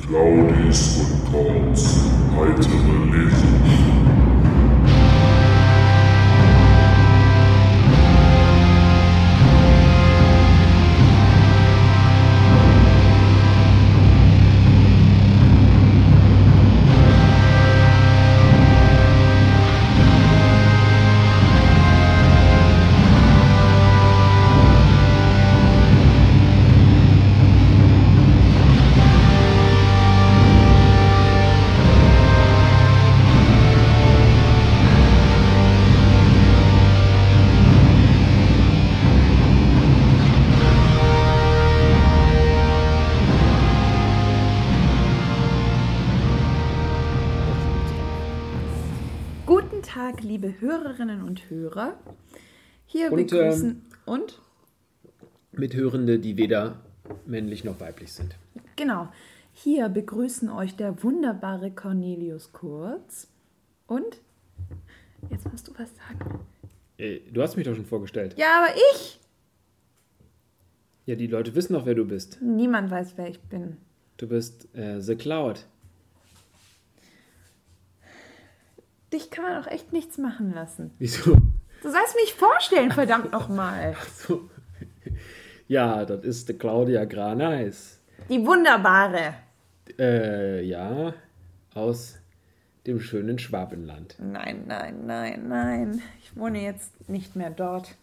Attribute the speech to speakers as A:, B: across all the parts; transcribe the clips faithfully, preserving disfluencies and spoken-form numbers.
A: Claudis und Korns heitere Lesung.
B: Liebe Hörerinnen und Hörer, hier
C: und,
B: begrüßen
C: ähm,
B: und
C: Mithörende, die weder männlich noch weiblich sind.
B: Genau, hier begrüßen euch der wunderbare Cornelius Kurz und jetzt musst du was sagen.
C: Äh, du hast mich doch schon vorgestellt.
B: Ja, aber ich?
C: Ja, die Leute wissen doch, wer du bist.
B: Niemand weiß, wer ich bin.
C: Du bist äh, The Cloud.
B: Dich kann man auch echt nichts machen lassen.
C: Wieso?
B: Du sollst mich vorstellen, verdammt nochmal.
C: Ach so. Ja, das ist die Claudia Graneis.
B: Die Wunderbare.
C: Äh, ja, aus dem schönen Schwabenland.
B: Nein, nein, nein, nein. Ich wohne jetzt nicht mehr dort.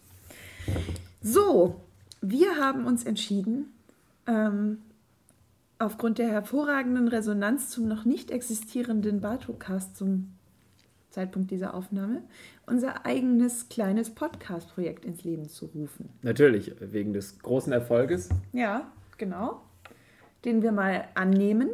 B: So, wir haben uns entschieden, ähm, aufgrund der hervorragenden Resonanz zum noch nicht existierenden Bartokast zum Zeitpunkt dieser Aufnahme, unser eigenes kleines Podcast-Projekt ins Leben zu rufen.
C: Natürlich, wegen des großen Erfolges.
B: Ja, genau. Den wir mal annehmen.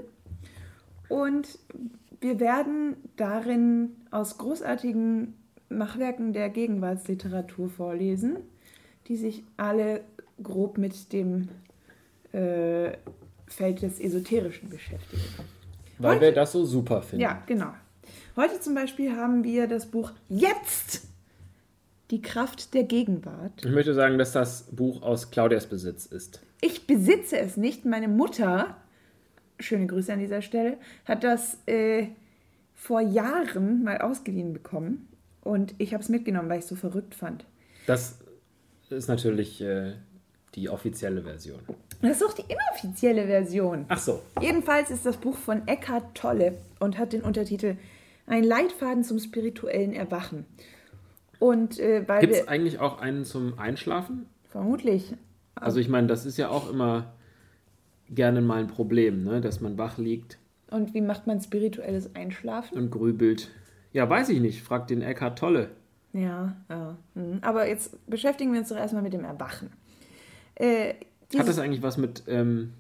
B: Und wir werden darin aus großartigen Machwerken der Gegenwartsliteratur vorlesen, die sich alle grob mit dem äh, Feld des Esoterischen beschäftigen.
C: Weil
B: Heute,
C: wir das so super finden.
B: Ja, genau. Heute zum Beispiel haben wir das Buch Jetzt! Die Kraft der Gegenwart.
C: Ich möchte sagen, dass das Buch aus Claudias Besitz ist.
B: Ich besitze es nicht. Meine Mutter, schöne Grüße an dieser Stelle, hat das äh, vor Jahren mal ausgeliehen bekommen. Und ich habe es mitgenommen, weil ich es so verrückt fand.
C: Das ist natürlich äh, die offizielle Version.
B: Das ist auch die inoffizielle Version.
C: Ach so.
B: Jedenfalls ist das Buch von Eckhart Tolle und hat den Untertitel Ein Leitfaden zum spirituellen Erwachen. Und äh, weil
C: Gibt es
B: wir,
C: eigentlich auch einen zum Einschlafen?
B: vermutlich.
C: Also ich meine, das ist ja auch immer gerne mal ein Problem, ne? Dass man wach liegt
B: Und wie macht man spirituelles Einschlafen?
C: und grübelt. Ja, weiß ich nicht. Frag den Eckhart Tolle.
B: Ja, ja. Hm. Aber jetzt beschäftigen wir uns doch erstmal mit dem Erwachen. Äh,
C: Hat das eigentlich was mit ähm,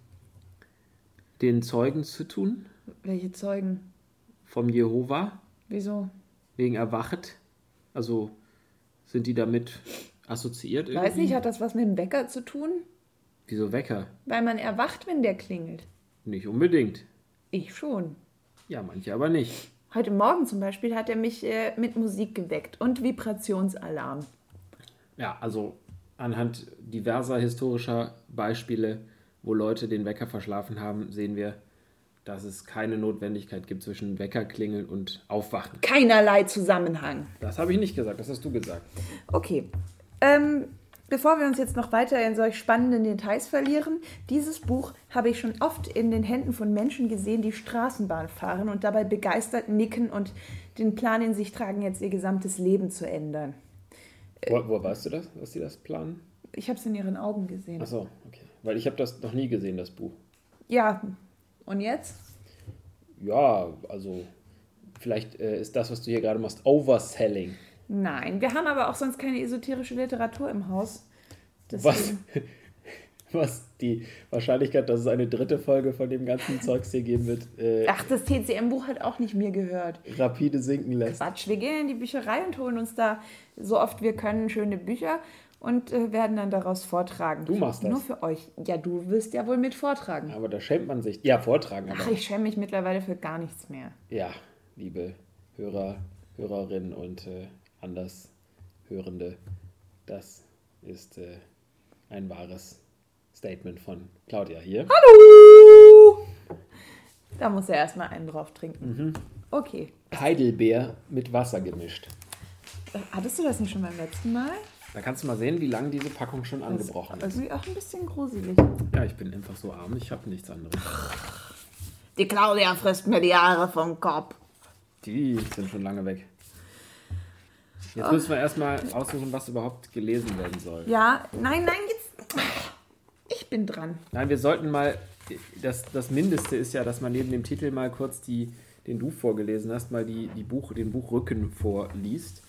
C: den Zeugen zu tun?
B: Welche Zeugen?
C: Vom Jehova?
B: Wieso?
C: Wegen Erwachet? Also sind die damit assoziiert irgendwie?
B: Weiß nicht, hat das was mit dem Wecker zu tun?
C: Wieso Wecker?
B: Weil man erwacht, wenn der klingelt.
C: Nicht unbedingt.
B: Ich schon.
C: Ja, manche aber nicht.
B: Heute Morgen zum Beispiel hat er mich äh, mit Musik geweckt und Vibrationsalarm.
C: Ja, also anhand diverser historischer Beispiele, wo Leute den Wecker verschlafen haben, sehen wir, dass es keine Notwendigkeit gibt zwischen Weckerklingeln und Aufwachen.
B: Keinerlei Zusammenhang.
C: Das habe ich nicht gesagt, das hast du gesagt.
B: Okay. Ähm, bevor wir uns jetzt noch weiter in solch spannenden Details verlieren, dieses Buch habe ich schon oft in den Händen von Menschen gesehen, die Straßenbahn fahren und dabei begeistert nicken und den Plan in sich tragen, jetzt ihr gesamtes Leben zu ändern.
C: Wo, wo weißt du das, dass die das planen?
B: Ich habe es in ihren Augen gesehen.
C: Ach so, okay. Weil ich habe das noch nie gesehen, das Buch.
B: Ja, und jetzt?
C: Ja, also vielleicht äh, ist das, was du hier gerade machst, Overselling.
B: Nein, wir haben aber auch sonst keine esoterische Literatur im Haus.
C: Was, was die Wahrscheinlichkeit, dass es eine dritte Folge von dem ganzen Zeugs hier geben wird, äh,
B: Ach, das T C M-Buch hat auch nicht mir gehört.
C: rapide sinken lässt.
B: Quatsch, wir gehen in die Bücherei und holen uns da so oft wir können schöne Bücher und äh, werden dann daraus vortragen.
C: Du machst das.
B: Nur für euch. Ja, du wirst ja wohl mit vortragen.
C: Aber da schämt man sich. Ja, vortragen. Aber
B: Ach, ich schäme mich mittlerweile für gar nichts mehr.
C: ja, liebe Hörer, Hörerinnen und äh, Andershörende, das ist äh, ein wahres Statement von Claudia hier.
B: Hallo! Da muss er erstmal einen drauf trinken.
C: Mhm.
B: Okay.
C: Heidelbeer mit Wasser gemischt.
B: Hattest du das nicht schon beim letzten Mal?
C: Da kannst du mal sehen, wie lange diese Packung schon angebrochen
B: Das
C: ist.
B: ist auch ein bisschen gruselig.
C: Ja, ich bin einfach so arm, ich habe nichts anderes.
B: Die Claudia frisst mir die Haare vom Kopf.
C: Die sind schon lange weg. Jetzt müssen wir erstmal aussuchen, was überhaupt gelesen werden soll.
B: Ja, nein, nein, jetzt. Ich bin dran.
C: Nein, wir sollten mal, das, das Mindeste ist ja, dass man neben dem Titel mal kurz die, den du vorgelesen hast, mal die, die Buch, den Buchrücken vorliest.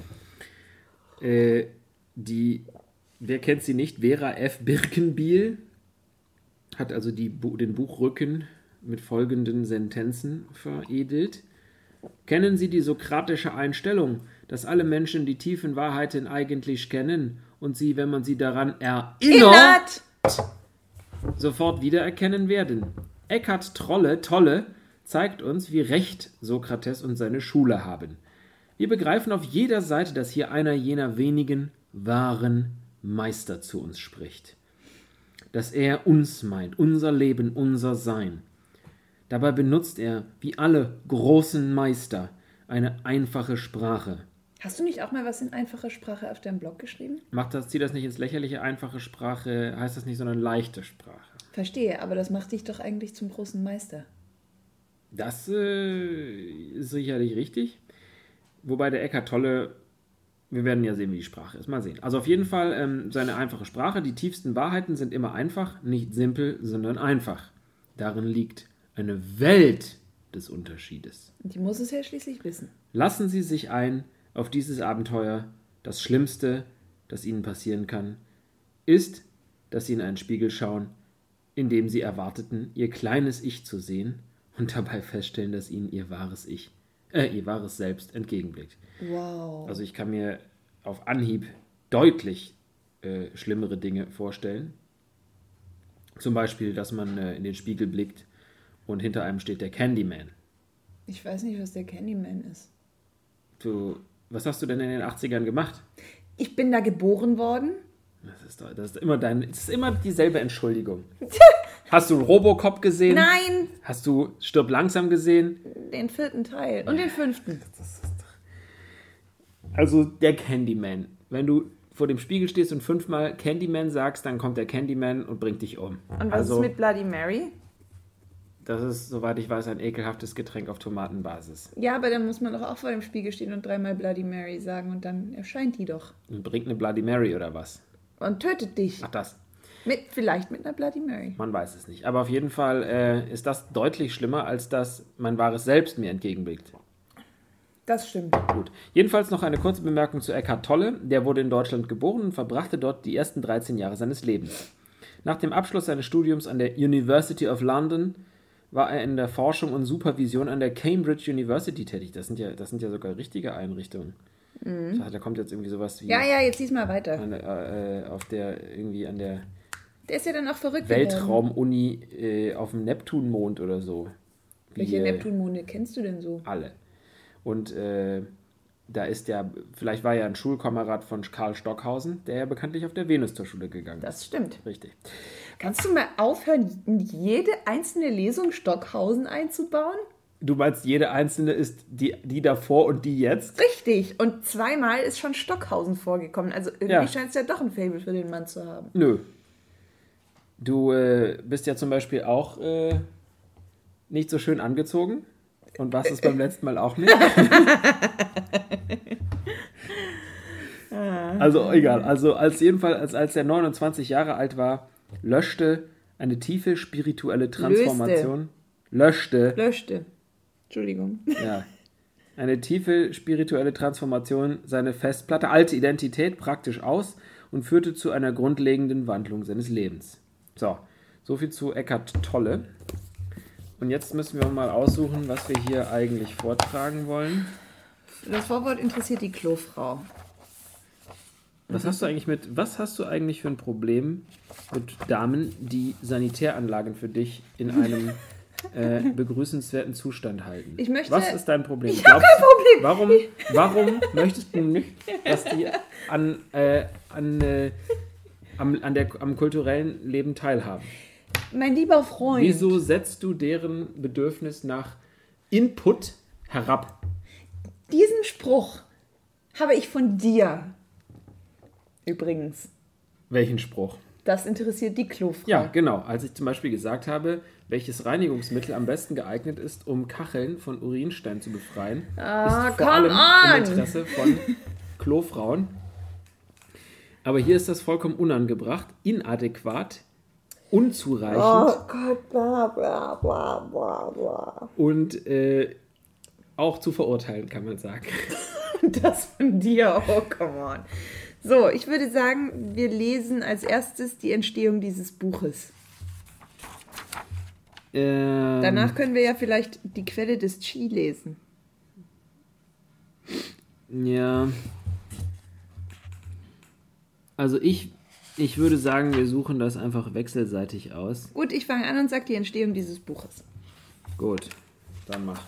C: Äh, die, wer kennt sie nicht? Vera F. Birkenbiel hat also die, den Buchrücken mit folgenden Sentenzen veredelt. Kennen Sie die sokratische Einstellung, dass alle Menschen die tiefen Wahrheiten eigentlich kennen und sie, wenn man sie daran erinnert,
B: Innert!
C: sofort wiedererkennen werden? Eckhart Tolle, Tolle zeigt uns, wie recht Sokrates und seine Schule haben. Wir begreifen auf jeder Seite, dass hier einer jener wenigen wahren Meister zu uns spricht. Dass er uns meint, unser Leben, unser Sein. Dabei benutzt er, wie alle großen Meister, eine einfache Sprache.
B: Hast du nicht auch mal was in einfacher Sprache auf deinem Blog geschrieben?
C: Macht das, zieht das nicht ins Lächerliche? Einfache Sprache heißt das nicht, sondern leichte Sprache.
B: Verstehe, aber das macht dich doch eigentlich zum großen Meister.
C: Das äh, ist sicherlich richtig. Wobei der Eckhart Tolle, wir werden ja sehen, wie die Sprache ist. Mal sehen. Also auf jeden Fall ähm, seine einfache Sprache. Die tiefsten Wahrheiten sind immer einfach, nicht simpel, sondern einfach. Darin liegt eine Welt des Unterschiedes.
B: Die muss es ja schließlich wissen.
C: Lassen Sie sich ein auf dieses Abenteuer. Das Schlimmste, das Ihnen passieren kann, ist, dass Sie in einen Spiegel schauen, in dem Sie erwarteten, Ihr kleines Ich zu sehen und dabei feststellen, dass Ihnen Ihr wahres Ich, äh, Ihr wahres Selbst entgegenblickt.
B: Wow.
C: Also ich kann mir auf Anhieb deutlich äh, schlimmere Dinge vorstellen. Zum Beispiel, dass man äh, in den Spiegel blickt und hinter einem steht der Candyman.
B: Ich weiß nicht, was der Candyman ist.
C: Du, was hast du denn in den achtzigern gemacht?
B: Ich bin da geboren worden.
C: Das ist, doch, das ist immer dein, das ist immer dieselbe Entschuldigung. Hast du Robocop gesehen?
B: Nein!
C: Hast du Stirb langsam gesehen?
B: Den vierten Teil und den fünften.
C: Also der Candyman. Wenn du vor dem Spiegel stehst und fünfmal Candyman sagst, dann kommt der Candyman und bringt dich um.
B: Und was
C: also,
B: ist mit Bloody Mary?
C: Das ist, soweit ich weiß, ein ekelhaftes Getränk auf Tomatenbasis.
B: Ja, aber dann muss man doch auch vor dem Spiegel stehen und dreimal Bloody Mary sagen und dann erscheint die doch.
C: Und bringt eine Bloody Mary oder was?
B: Und tötet dich.
C: Ach das.
B: Mit, vielleicht mit einer Bloody Mary.
C: Man weiß es nicht. Aber auf jeden Fall äh, ist das deutlich schlimmer, als dass mein wahres Selbst mir entgegenblickt.
B: Das stimmt.
C: Gut. Jedenfalls noch eine kurze Bemerkung zu Eckhart Tolle. Der wurde in Deutschland geboren und verbrachte dort die ersten dreizehn Jahre seines Lebens. Nach dem Abschluss seines Studiums an der University of London war er in der Forschung und Supervision an der Cambridge University tätig. Das sind ja, das sind ja sogar richtige Einrichtungen. Mhm. Ich dachte, da kommt jetzt irgendwie sowas wie...
B: Ja, ja, jetzt lies mal weiter.
C: An der, äh, auf der, irgendwie an der...
B: Der ist ja dann auch verrückt.
C: Weltraum-Uni äh, auf dem Neptunmond oder so. Wie,
B: Welche
C: äh,
B: Neptunmonde kennst du denn so?
C: Alle. Und äh, da ist ja, vielleicht war ja ein Schulkamerad von Karl Stockhausen, der ja bekanntlich auf der Venus zur Schule gegangen ist.
B: Das stimmt.
C: Richtig.
B: Kannst du mal aufhören, in jede einzelne Lesung Stockhausen einzubauen?
C: Du meinst, jede einzelne ist die, die davor und die jetzt?
B: Richtig. Und zweimal ist schon Stockhausen vorgekommen. Also irgendwie
C: Ja.
B: scheint es ja doch ein Faible für den Mann zu haben.
C: Nö. Du äh, bist ja zum Beispiel auch äh, nicht so schön angezogen. Und warst es beim letzten Mal auch nicht? Also egal. Also als jedenfalls, als er neunundzwanzig Jahre alt war, löschte eine tiefe spirituelle Transformation. Löschte.
B: Löschte. Entschuldigung.
C: Ja. Eine tiefe spirituelle Transformation seine Festplatte, alte Identität praktisch aus und führte zu einer grundlegenden Wandlung seines Lebens. So, soviel zu Eckhart Tolle. Und jetzt müssen wir mal aussuchen, was wir hier eigentlich vortragen wollen.
B: Das Vorwort interessiert die Klofrau.
C: Was hast du eigentlich mit, was hast du eigentlich für ein Problem mit Damen, die Sanitäranlagen für dich in einem äh, begrüßenswerten Zustand halten?
B: Ich möchte,
C: was ist dein Problem?
B: Ich habe kein Problem.
C: Warum, warum möchtest du nicht, dass die an, äh, an, äh, am, an der, am kulturellen Leben teilhaben?
B: mein lieber Freund.
C: Wieso setzt du deren Bedürfnis nach Input herab?
B: Diesen Spruch habe ich von dir. Übrigens.
C: Welchen Spruch?
B: Das interessiert die Klofrau.
C: Ja, genau. Als ich zum Beispiel gesagt habe, welches Reinigungsmittel am besten geeignet ist, um Kacheln von Urinstein zu befreien,
B: Ah,
C: ist vor
B: come
C: allem
B: on!
C: im Interesse von Klofrauen. Aber hier ist das vollkommen unangebracht, inadäquat, unzureichend
B: Oh Gott, bla bla bla bla bla.
C: und äh, auch zu verurteilen, kann man sagen.
B: Das von dir, oh come on. So, ich würde sagen, wir lesen als erstes die Entstehung dieses Buches.
C: Ähm,
B: Danach können wir ja vielleicht die Quelle des Qi lesen.
C: Ja. Also ich, ich würde sagen, wir suchen das einfach wechselseitig aus.
B: Gut, ich fange an und sage die Entstehung dieses Buches.
C: Gut, dann mach.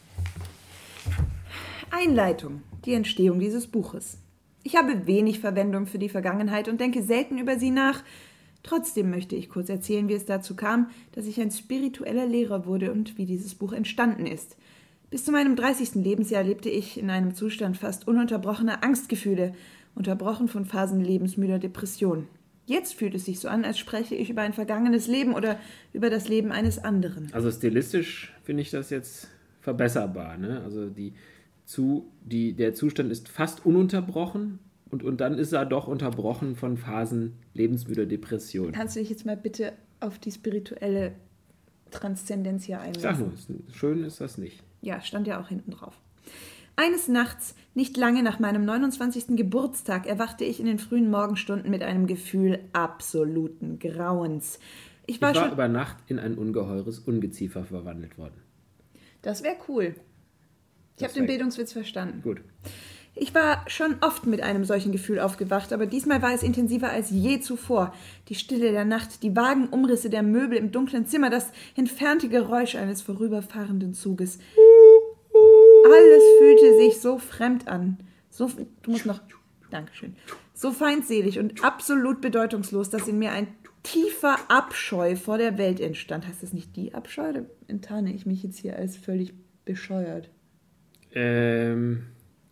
B: Einleitung, die Entstehung dieses Buches. Ich habe wenig Verwendung für die Vergangenheit und denke selten über sie nach. Trotzdem möchte ich kurz erzählen, wie es dazu kam, dass ich ein spiritueller Lehrer wurde und wie dieses Buch entstanden ist. Bis zu meinem dreißigsten Lebensjahr lebte ich in einem Zustand fast ununterbrochener Angstgefühle, unterbrochen von Phasen lebensmüder Depression. Jetzt fühlt es sich so an, als spreche ich über ein vergangenes Leben oder über das Leben eines anderen.
C: Also stilistisch finde ich das jetzt verbesserbar, ne? Also die, zu, die, der Zustand ist fast ununterbrochen und, und dann ist er doch unterbrochen von Phasen lebensmüder Depression.
B: Kannst du dich jetzt mal bitte auf die spirituelle Transzendenz hier einlassen?
C: Sag nur, schön ist das nicht.
B: Ja, stand ja auch hinten drauf. Eines Nachts, nicht lange nach meinem neunundzwanzigsten Geburtstag, erwachte ich in den frühen Morgenstunden mit einem Gefühl absoluten Grauens. Ich war,
C: Ich war
B: schon...
C: über Nacht in ein ungeheures Ungeziefer verwandelt worden.
B: Das wäre cool. Ich habe den Bildungswitz verstanden.
C: Gut.
B: Ich war schon oft mit einem solchen Gefühl aufgewacht, aber diesmal war es intensiver als je zuvor. Die Stille der Nacht, die vagen Umrisse der Möbel im dunklen Zimmer, das entfernte Geräusch eines vorüberfahrenden Zuges. Alles fühlte sich so fremd an. So, du musst noch... Dankeschön. So feindselig und absolut bedeutungslos, dass in mir ein tiefer Abscheu vor der Welt entstand. Heißt das nicht die Abscheu? Da enttarne ich mich jetzt hier als völlig bescheuert.
C: Ähm,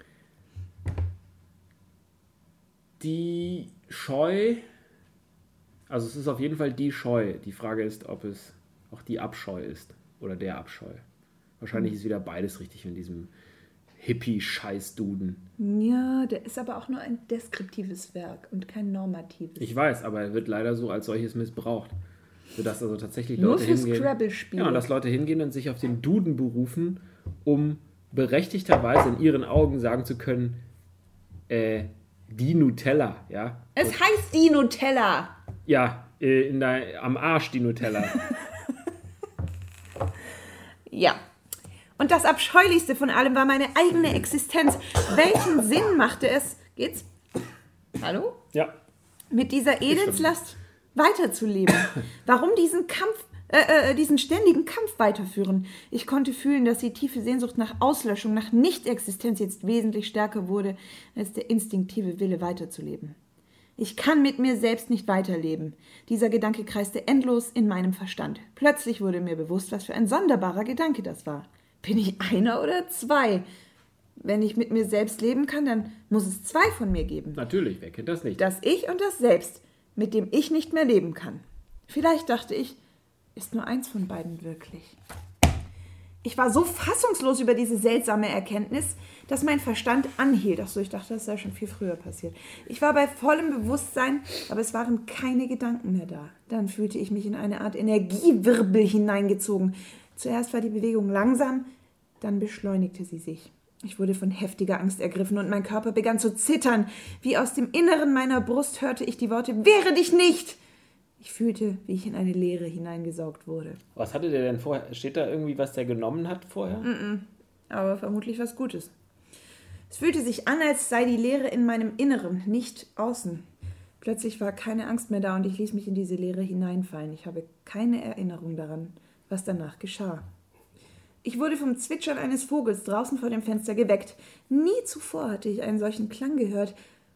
C: die Scheu, also es ist auf jeden Fall die Scheu. Die Frage ist, ob es auch die Abscheu ist oder der Abscheu. Wahrscheinlich ist wieder beides richtig in diesem Hippie-Scheiß-Duden.
B: Ja, der ist aber auch nur ein deskriptives Werk und kein normatives.
C: Ich weiß, aber er wird leider so als solches missbraucht. Sodass also tatsächlich
B: Nur
C: Leute
B: für
C: hingehen.
B: Scrabble-Spiele.
C: Ja, und dass Leute hingehen und sich auf den Duden berufen, um berechtigterweise in ihren Augen sagen zu können, äh, die Nutella, ja.
B: Es
C: und,
B: heißt die Nutella.
C: Ja, äh, in der, am Arsch die Nutella.
B: Ja. Und das Abscheulichste von allem war meine eigene Existenz. Welchen Sinn machte es? Geht's? Hallo?
C: Ja.
B: Mit dieser Elendslast weiterzuleben. Warum diesen Kampf, äh, äh, diesen ständigen Kampf weiterführen? Ich konnte fühlen, dass die tiefe Sehnsucht nach Auslöschung, nach Nichtexistenz jetzt wesentlich stärker wurde, als der instinktive Wille weiterzuleben. Ich kann mit mir selbst nicht weiterleben. Dieser Gedanke kreiste endlos in meinem Verstand. Plötzlich wurde mir bewusst, was für ein sonderbarer Gedanke das war. Bin ich einer oder zwei? Wenn ich mit mir selbst leben kann, dann muss es zwei von mir geben.
C: Natürlich, wer kennt das nicht?
B: Das Ich und das Selbst, mit dem ich nicht mehr leben kann. Vielleicht dachte ich, ist nur eins von beiden wirklich. Ich war so fassungslos über diese seltsame Erkenntnis, dass mein Verstand anhielt. Ach so, ich dachte, das sei schon viel früher passiert. Ich war bei vollem Bewusstsein, aber es waren keine Gedanken mehr da. Dann fühlte ich mich in eine Art Energiewirbel hineingezogen. Zuerst war die Bewegung langsam, dann beschleunigte sie sich. Ich wurde von heftiger Angst ergriffen und mein Körper begann zu zittern. Wie aus dem Inneren meiner Brust hörte ich die Worte, wehre dich nicht! Ich fühlte, wie ich in eine Leere hineingesaugt wurde.
C: Was hatte der denn vorher? Steht da irgendwie, was der genommen hat vorher?
B: Mm-mm. Aber vermutlich was Gutes. Es fühlte sich an, als sei die Leere in meinem Inneren, nicht außen. Plötzlich war keine Angst mehr da und ich ließ mich in diese Leere hineinfallen. Ich habe keine Erinnerung daran, was danach geschah. Ich wurde vom Zwitschern eines Vogels draußen vor dem Fenster geweckt. Nie zuvor hatte ich einen solchen Klang gehört.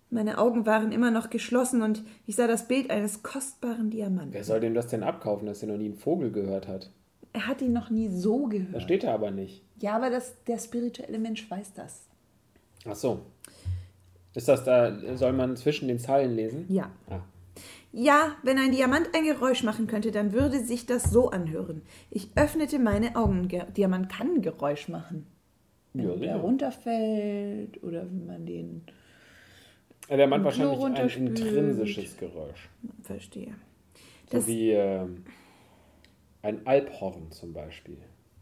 B: Meine Augen waren immer noch geschlossen und ich sah das Bild eines kostbaren Diamanten.
C: Wer soll dem das denn abkaufen, dass er noch nie einen Vogel gehört hat?
B: Er hat ihn noch nie so gehört.
C: Das steht da aber nicht.
B: Ja, aber das, der spirituelle Mensch weiß das.
C: Ach so. Ist das da, soll man zwischen den Zeilen lesen?
B: Ja.
C: Ah.
B: Ja, wenn ein Diamant ein Geräusch machen könnte, dann würde sich das so anhören. Ich öffnete meine Augen. Ge- Diamant kann ein Geräusch machen. Wenn
C: Ja,
B: der
C: ja.
B: runterfällt oder wenn man den...
C: Ja, der Mann
B: Im Klo
C: wahrscheinlich ein
B: runterspült.
C: intrinsisches Geräusch.
B: Verstehe.
C: So
B: Das,
C: wie ähm, ein Alphorn zum Beispiel.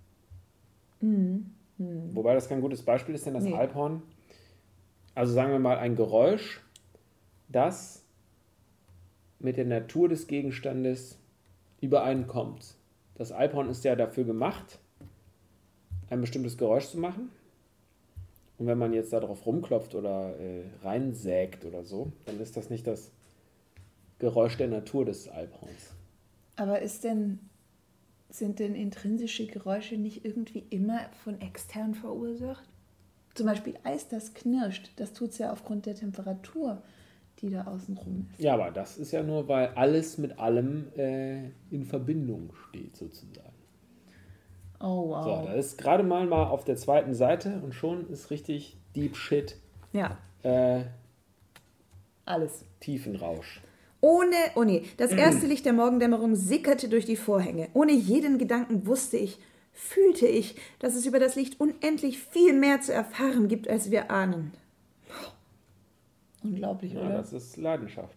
C: Wobei das kein gutes Beispiel ist, denn das
B: Nee.
C: Alphorn, also sagen wir mal ein Geräusch, das mit der Natur des Gegenstandes übereinkommt. Das Alphorn ist ja dafür gemacht, ein bestimmtes Geräusch zu machen. Und wenn man jetzt da drauf rumklopft oder äh, reinsägt oder so, dann ist das nicht das Geräusch der Natur des Alphorns.
B: aber ist denn, sind denn intrinsische Geräusche nicht irgendwie immer von extern verursacht? Zum Beispiel Eis, das knirscht. Das tut es ja aufgrund der Temperatur, die da außen rum ist.
C: Ja, aber das ist ja nur, weil alles mit allem äh, in Verbindung steht, sozusagen.
B: Oh, wow.
C: So, da ist gerade mal, mal auf der zweiten Seite und schon ist richtig Deep Shit,
B: Ja,
C: äh,
B: alles.
C: Tiefenrausch.
B: Ohne, oh nee, das erste Licht der Morgendämmerung sickerte durch die Vorhänge. Ohne jeden Gedanken wusste ich, fühlte ich, dass es über das Licht unendlich viel mehr zu erfahren gibt, als wir ahnen. Unglaublich,
C: Ja,
B: oder?
C: das ist Leidenschaft.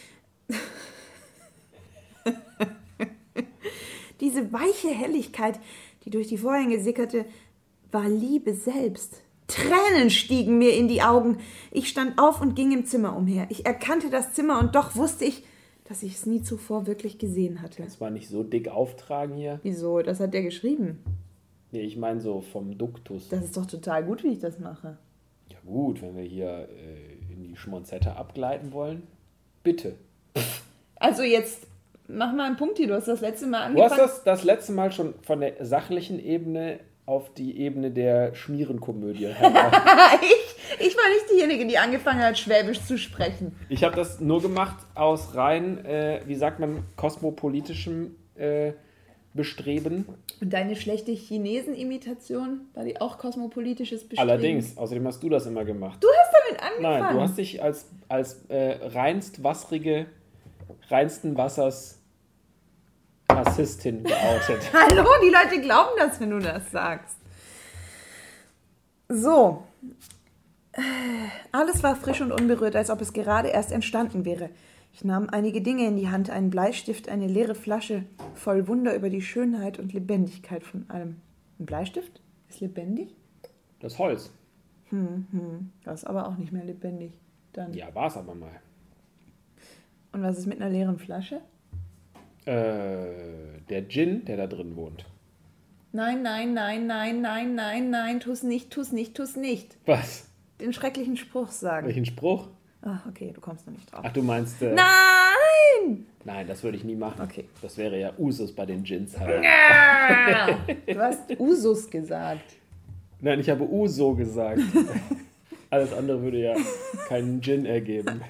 B: Diese weiche Helligkeit, die durch die Vorhänge sickerte, war Liebe selbst. Tränen stiegen mir in die Augen. Ich stand auf und ging im Zimmer umher. Ich erkannte das Zimmer und doch wusste ich, dass ich es nie zuvor wirklich gesehen hatte.
C: Das war nicht so dick auftragen hier.
B: Wieso? Das hat der geschrieben.
C: Nee, ich meine so vom Duktus.
B: Das ist doch total gut, wie ich das mache.
C: Ja gut, wenn wir hier äh, in die Schmonzette abgleiten wollen, bitte.
B: Also jetzt mach mal einen Punkt hier. Du hast das letzte Mal
C: Du hast
B: angefangen.
C: das das letzte Mal schon von der sachlichen Ebene auf die Ebene der Schmierenkomödie.
B: ich, ich war nicht diejenige, die angefangen hat, Schwäbisch zu sprechen.
C: Ich habe das nur gemacht aus rein, äh, wie sagt man, kosmopolitischem äh, Bestreben.
B: Und deine schlechte Chinesen-Imitation, war die auch kosmopolitisches Bestreben?
C: Allerdings, außerdem hast du das immer gemacht.
B: Du hast damit angefangen.
C: Nein, du hast dich als, als äh, reinst wasserige, reinsten Wassers Rassistin geoutet.
B: Hallo, die Leute glauben das, wenn du das sagst. So. Alles war frisch und unberührt, als ob es gerade erst entstanden wäre. Ich nahm einige Dinge in die Hand, einen Bleistift, eine leere Flasche, voll Wunder über die Schönheit und Lebendigkeit von allem. Ein Bleistift? Ist lebendig?
C: Das Holz.
B: Das ist aber auch nicht mehr lebendig. Dann.
C: Ja, war es aber mal.
B: Und was ist mit einer leeren Flasche?
C: Äh, der Djinn, der da drin wohnt.
B: Nein, nein, nein, nein, nein, nein, nein, tu's nicht, tu's nicht, tu's nicht.
C: Was?
B: Den schrecklichen Spruch sagen.
C: Welchen Spruch?
B: Ach, okay, du kommst noch nicht drauf.
C: Ach, du meinst... Äh,
B: Nein!
C: Nein, das würde ich nie machen.
B: Okay.
C: Das wäre ja Usus bei den Djinns halt.
B: Du hast Usus gesagt.
C: Nein, ich habe Uso gesagt. Alles andere würde ja keinen Djinn ergeben.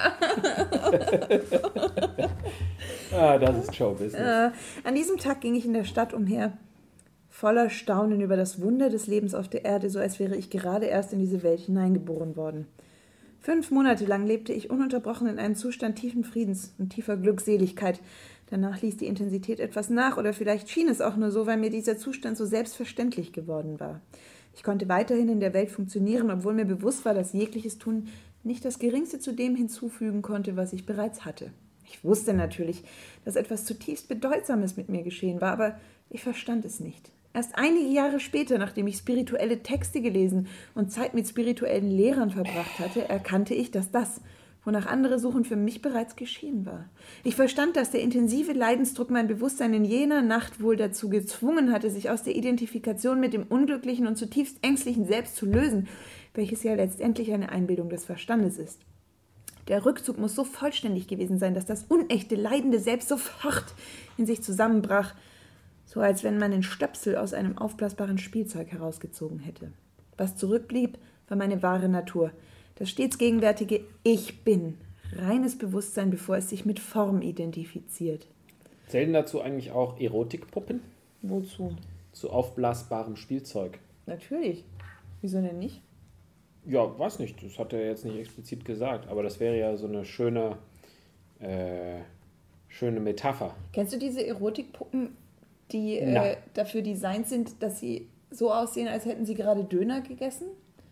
C: Ah, das ist Showbusiness.
B: Äh, an diesem Tag ging ich in der Stadt umher, voller Staunen über das Wunder des Lebens auf der Erde, so als wäre ich gerade erst in diese Welt hineingeboren worden. Fünf Monate lang lebte ich ununterbrochen in einem Zustand tiefen Friedens und tiefer Glückseligkeit. Danach ließ die Intensität etwas nach, oder vielleicht schien es auch nur so, weil mir dieser Zustand so selbstverständlich geworden war. Ich konnte weiterhin in der Welt funktionieren, obwohl mir bewusst war, dass jegliches Tun nicht das Geringste zu dem hinzufügen konnte, was ich bereits hatte. Ich wusste natürlich, dass etwas zutiefst Bedeutsames mit mir geschehen war, aber ich verstand es nicht. Erst einige Jahre später, nachdem ich spirituelle Texte gelesen und Zeit mit spirituellen Lehrern verbracht hatte, erkannte ich, dass das, wonach andere suchen, für mich bereits geschehen war. Ich verstand, dass der intensive Leidensdruck mein Bewusstsein in jener Nacht wohl dazu gezwungen hatte, sich aus der Identifikation mit dem unglücklichen und zutiefst ängstlichen Selbst zu lösen, welches ja letztendlich eine Einbildung des Verstandes ist. Der Rückzug muss so vollständig gewesen sein, dass das unechte, leidende Selbst sofort in sich zusammenbrach, so als wenn man den Stöpsel aus einem aufblasbaren Spielzeug herausgezogen hätte. Was zurückblieb, war meine wahre Natur, Das stets gegenwärtige Ich Bin. Reines Bewusstsein, bevor es sich mit Form identifiziert.
C: Zählen dazu eigentlich auch Erotikpuppen?
B: Wozu?
C: Zu aufblasbarem Spielzeug.
B: Natürlich. Wieso denn nicht?
C: Ja, weiß nicht. Das hat er jetzt nicht explizit gesagt. Aber das wäre ja so eine schöne, äh, schöne Metapher.
B: Kennst du diese Erotikpuppen, die äh,
C: Nein.
B: dafür designt sind, dass sie so aussehen, als hätten sie gerade Döner gegessen?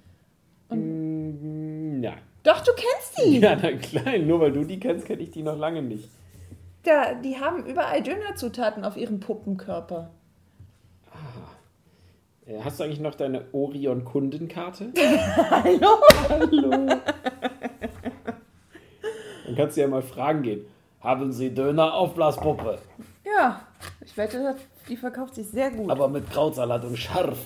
C: Mm, nein.
B: Doch, du kennst die!
C: Ja, na klar. Nur weil du die kennst, kenne ich die noch lange nicht.
B: Da, die haben überall Dönerzutaten auf ihrem Puppenkörper.
C: Äh, Hast du eigentlich noch deine Orion-Kundenkarte?
B: Hallo?
C: Hallo. Dann kannst du ja mal fragen gehen. Haben Sie Döner-Aufblaspuppe?
B: Ja, ich wette, die verkauft sich sehr gut.
C: Aber mit Krautsalat und scharf.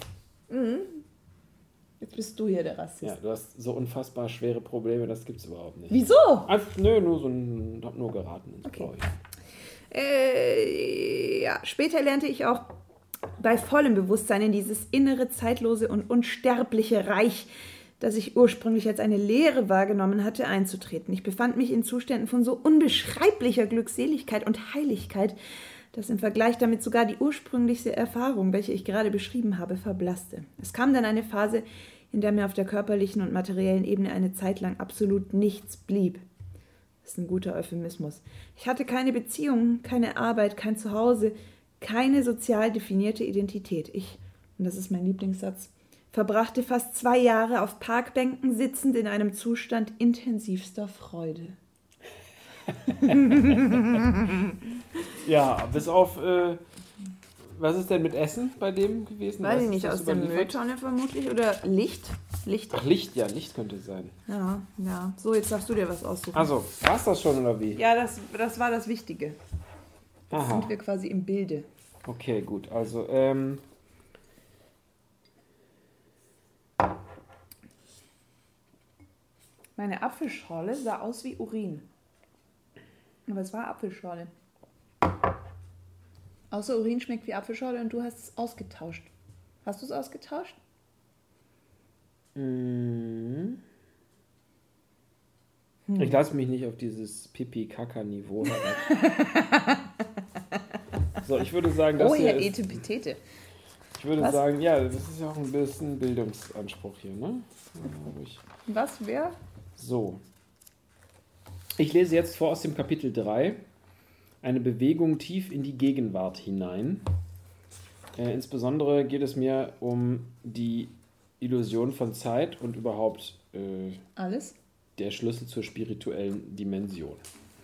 B: Jetzt bist du hier der Rassist.
C: Ja, du hast so unfassbar schwere Probleme, das gibt's überhaupt nicht.
B: Wieso?
C: Einfach, nö, nur so ein, hab nur geraten.
B: Okay.
C: glaub ich.
B: Äh, ja, später lernte ich auch bei vollem Bewusstsein in dieses innere, zeitlose und unsterbliche Reich, das ich ursprünglich als eine Lehre wahrgenommen hatte, einzutreten. Ich befand mich in Zuständen von so unbeschreiblicher Glückseligkeit und Heiligkeit, dass im Vergleich damit sogar die ursprünglichste Erfahrung, welche ich gerade beschrieben habe, verblasste. Es kam dann eine Phase, in der mir auf der körperlichen und materiellen Ebene eine Zeit lang absolut nichts blieb. Das ist ein guter Euphemismus. Ich hatte keine Beziehungen, keine Arbeit, kein Zuhause, keine sozial definierte Identität. Ich, und das ist mein Lieblingssatz, verbrachte fast zwei Jahre auf Parkbänken sitzend in einem Zustand intensivster Freude.
C: Ja, bis auf, äh, was ist denn mit Essen bei dem gewesen?
B: Weiß
C: Was
B: ich
C: ist
B: nicht,
C: das
B: aus der
C: überliefert?
B: Mülltonne vermutlich oder Licht? Licht.
C: Ach, Licht, ja, Licht könnte es sein.
B: Ja, ja. So, jetzt darfst du dir was aussuchen.
C: Also, war's das schon oder wie?
B: Ja, das, das war das Wichtige. Jetzt
C: Aha.
B: sind wir quasi im Bilde.
C: Okay, gut. Also, ähm.
B: Meine Apfelschorle sah aus wie Urin. Aber es war Apfelschorle. Außer Urin schmeckt wie Apfelschorle und du hast es ausgetauscht. Hast du es ausgetauscht?
C: Mm. Ich lasse mich nicht auf dieses Pipi-Kaka-Niveau herab. So, ich würde sagen, das
B: Oh,
C: hier
B: Herr
C: ist,
B: Etepetete.
C: ich würde
B: Was?
C: sagen, ja, das ist ja auch ein bisschen Bildungsanspruch hier, ne? Ja, ruhig.
B: Was, wer?
C: So. Ich lese jetzt vor aus dem Kapitel drei. Eine Bewegung tief in die Gegenwart hinein. Äh, insbesondere geht es mir um die Illusion von Zeit und überhaupt äh,
B: Alles?
C: der Schlüssel zur spirituellen Dimension.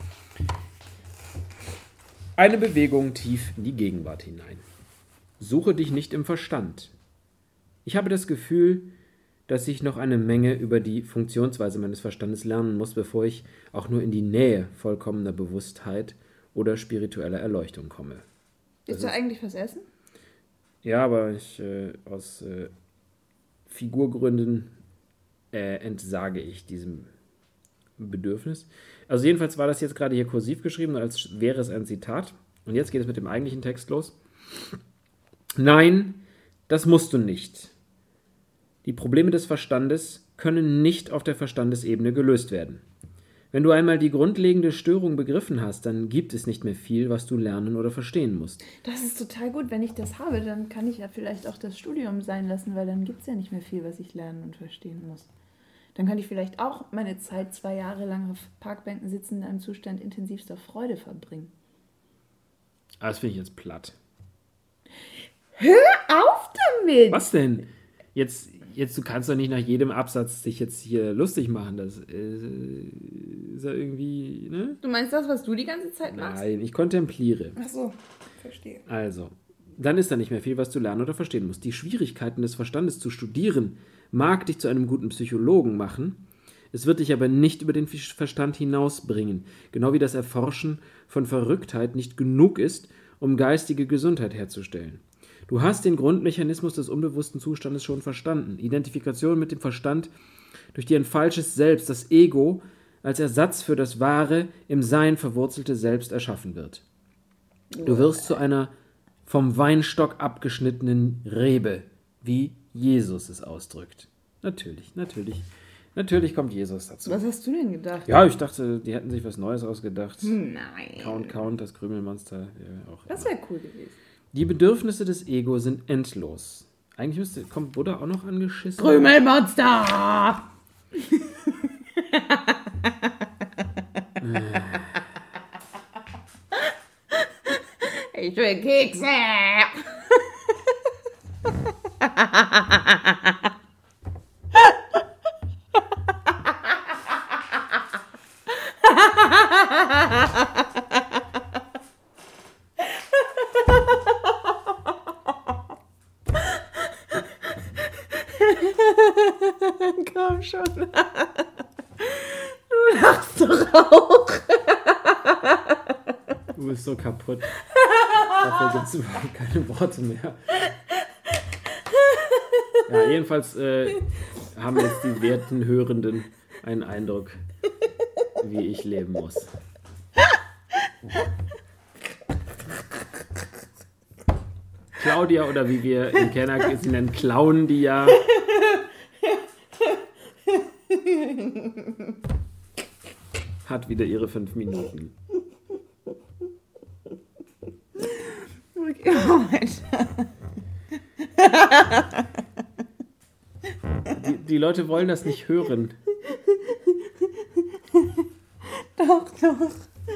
C: Eine Bewegung tief in die Gegenwart hinein. Suche dich nicht im Verstand. Ich habe das Gefühl, dass ich noch eine Menge über die Funktionsweise meines Verstandes lernen muss, bevor ich auch nur in die Nähe vollkommener Bewusstheit oder spiritueller Erleuchtung komme.
B: Willst du eigentlich was essen?
C: Ja, aber ich äh, aus äh, Figurgründen äh, entsage ich diesem Bedürfnis. Also jedenfalls war das jetzt gerade hier kursiv geschrieben, als wäre es ein Zitat. Und jetzt geht es mit dem eigentlichen Text los. Nein, das musst du nicht. Die Probleme des Verstandes können nicht auf der Verstandesebene gelöst werden. Wenn du einmal die grundlegende Störung begriffen hast, dann gibt es nicht mehr viel, was du lernen oder verstehen musst.
B: Das ist total gut. Wenn ich das habe, dann kann ich ja vielleicht auch das Studium sein lassen, weil dann gibt es ja nicht mehr viel, was ich lernen und verstehen muss. Dann kann ich vielleicht auch meine Zeit zwei Jahre lang auf Parkbänken sitzen in einem Zustand intensivster Freude verbringen.
C: Ah, das finde ich jetzt platt.
B: Hör auf damit!
C: Was denn? Jetzt, jetzt, du kannst doch nicht nach jedem Absatz sich jetzt hier lustig machen. Das äh, ist ja irgendwie, ne?
B: Du meinst das, was du die ganze Zeit machst?
C: Nein, ich kontempliere.
B: Ach so, verstehe.
C: Also, dann ist da nicht mehr viel, was du lernen oder verstehen musst. Die Schwierigkeiten des Verstandes zu studieren mag dich zu einem guten Psychologen machen, es wird dich aber nicht über den Verstand hinausbringen, genau wie das Erforschen von Verrücktheit nicht genug ist, um geistige Gesundheit herzustellen. Du hast den Grundmechanismus des unbewussten Zustandes schon verstanden. Identifikation mit dem Verstand, durch die ein falsches Selbst, das Ego, als Ersatz für das wahre, im Sein verwurzelte Selbst erschaffen wird. Du wirst zu einer vom Weinstock abgeschnittenen Rebe, wie Jesus es ausdrückt. Natürlich, natürlich. Natürlich kommt Jesus dazu.
B: Was hast du denn gedacht?
C: Ja, ich dachte, die hätten sich was Neues ausgedacht.
B: Nein.
C: Count, Count, das Krümelmonster. Ja, auch
B: Das wäre cool gewesen.
C: Die Bedürfnisse des Ego sind endlos. Eigentlich müsste, kommt Buddha auch noch angeschissen.
B: Krümelmonster! Ich will Kekse! Komm schon. Du lachst doch auch.
C: Du bist so kaputt. Dafür gibt es überhaupt keine Worte mehr. Ja, jedenfalls äh, haben jetzt die werten Hörenden einen Eindruck, wie ich leben muss. Claudia, oder wie wir in Kenner sie nennen, Clowndia. Hat wieder ihre fünf Minuten.
B: Okay, Moment.
C: Die, die Leute wollen das nicht hören.
B: Doch, doch.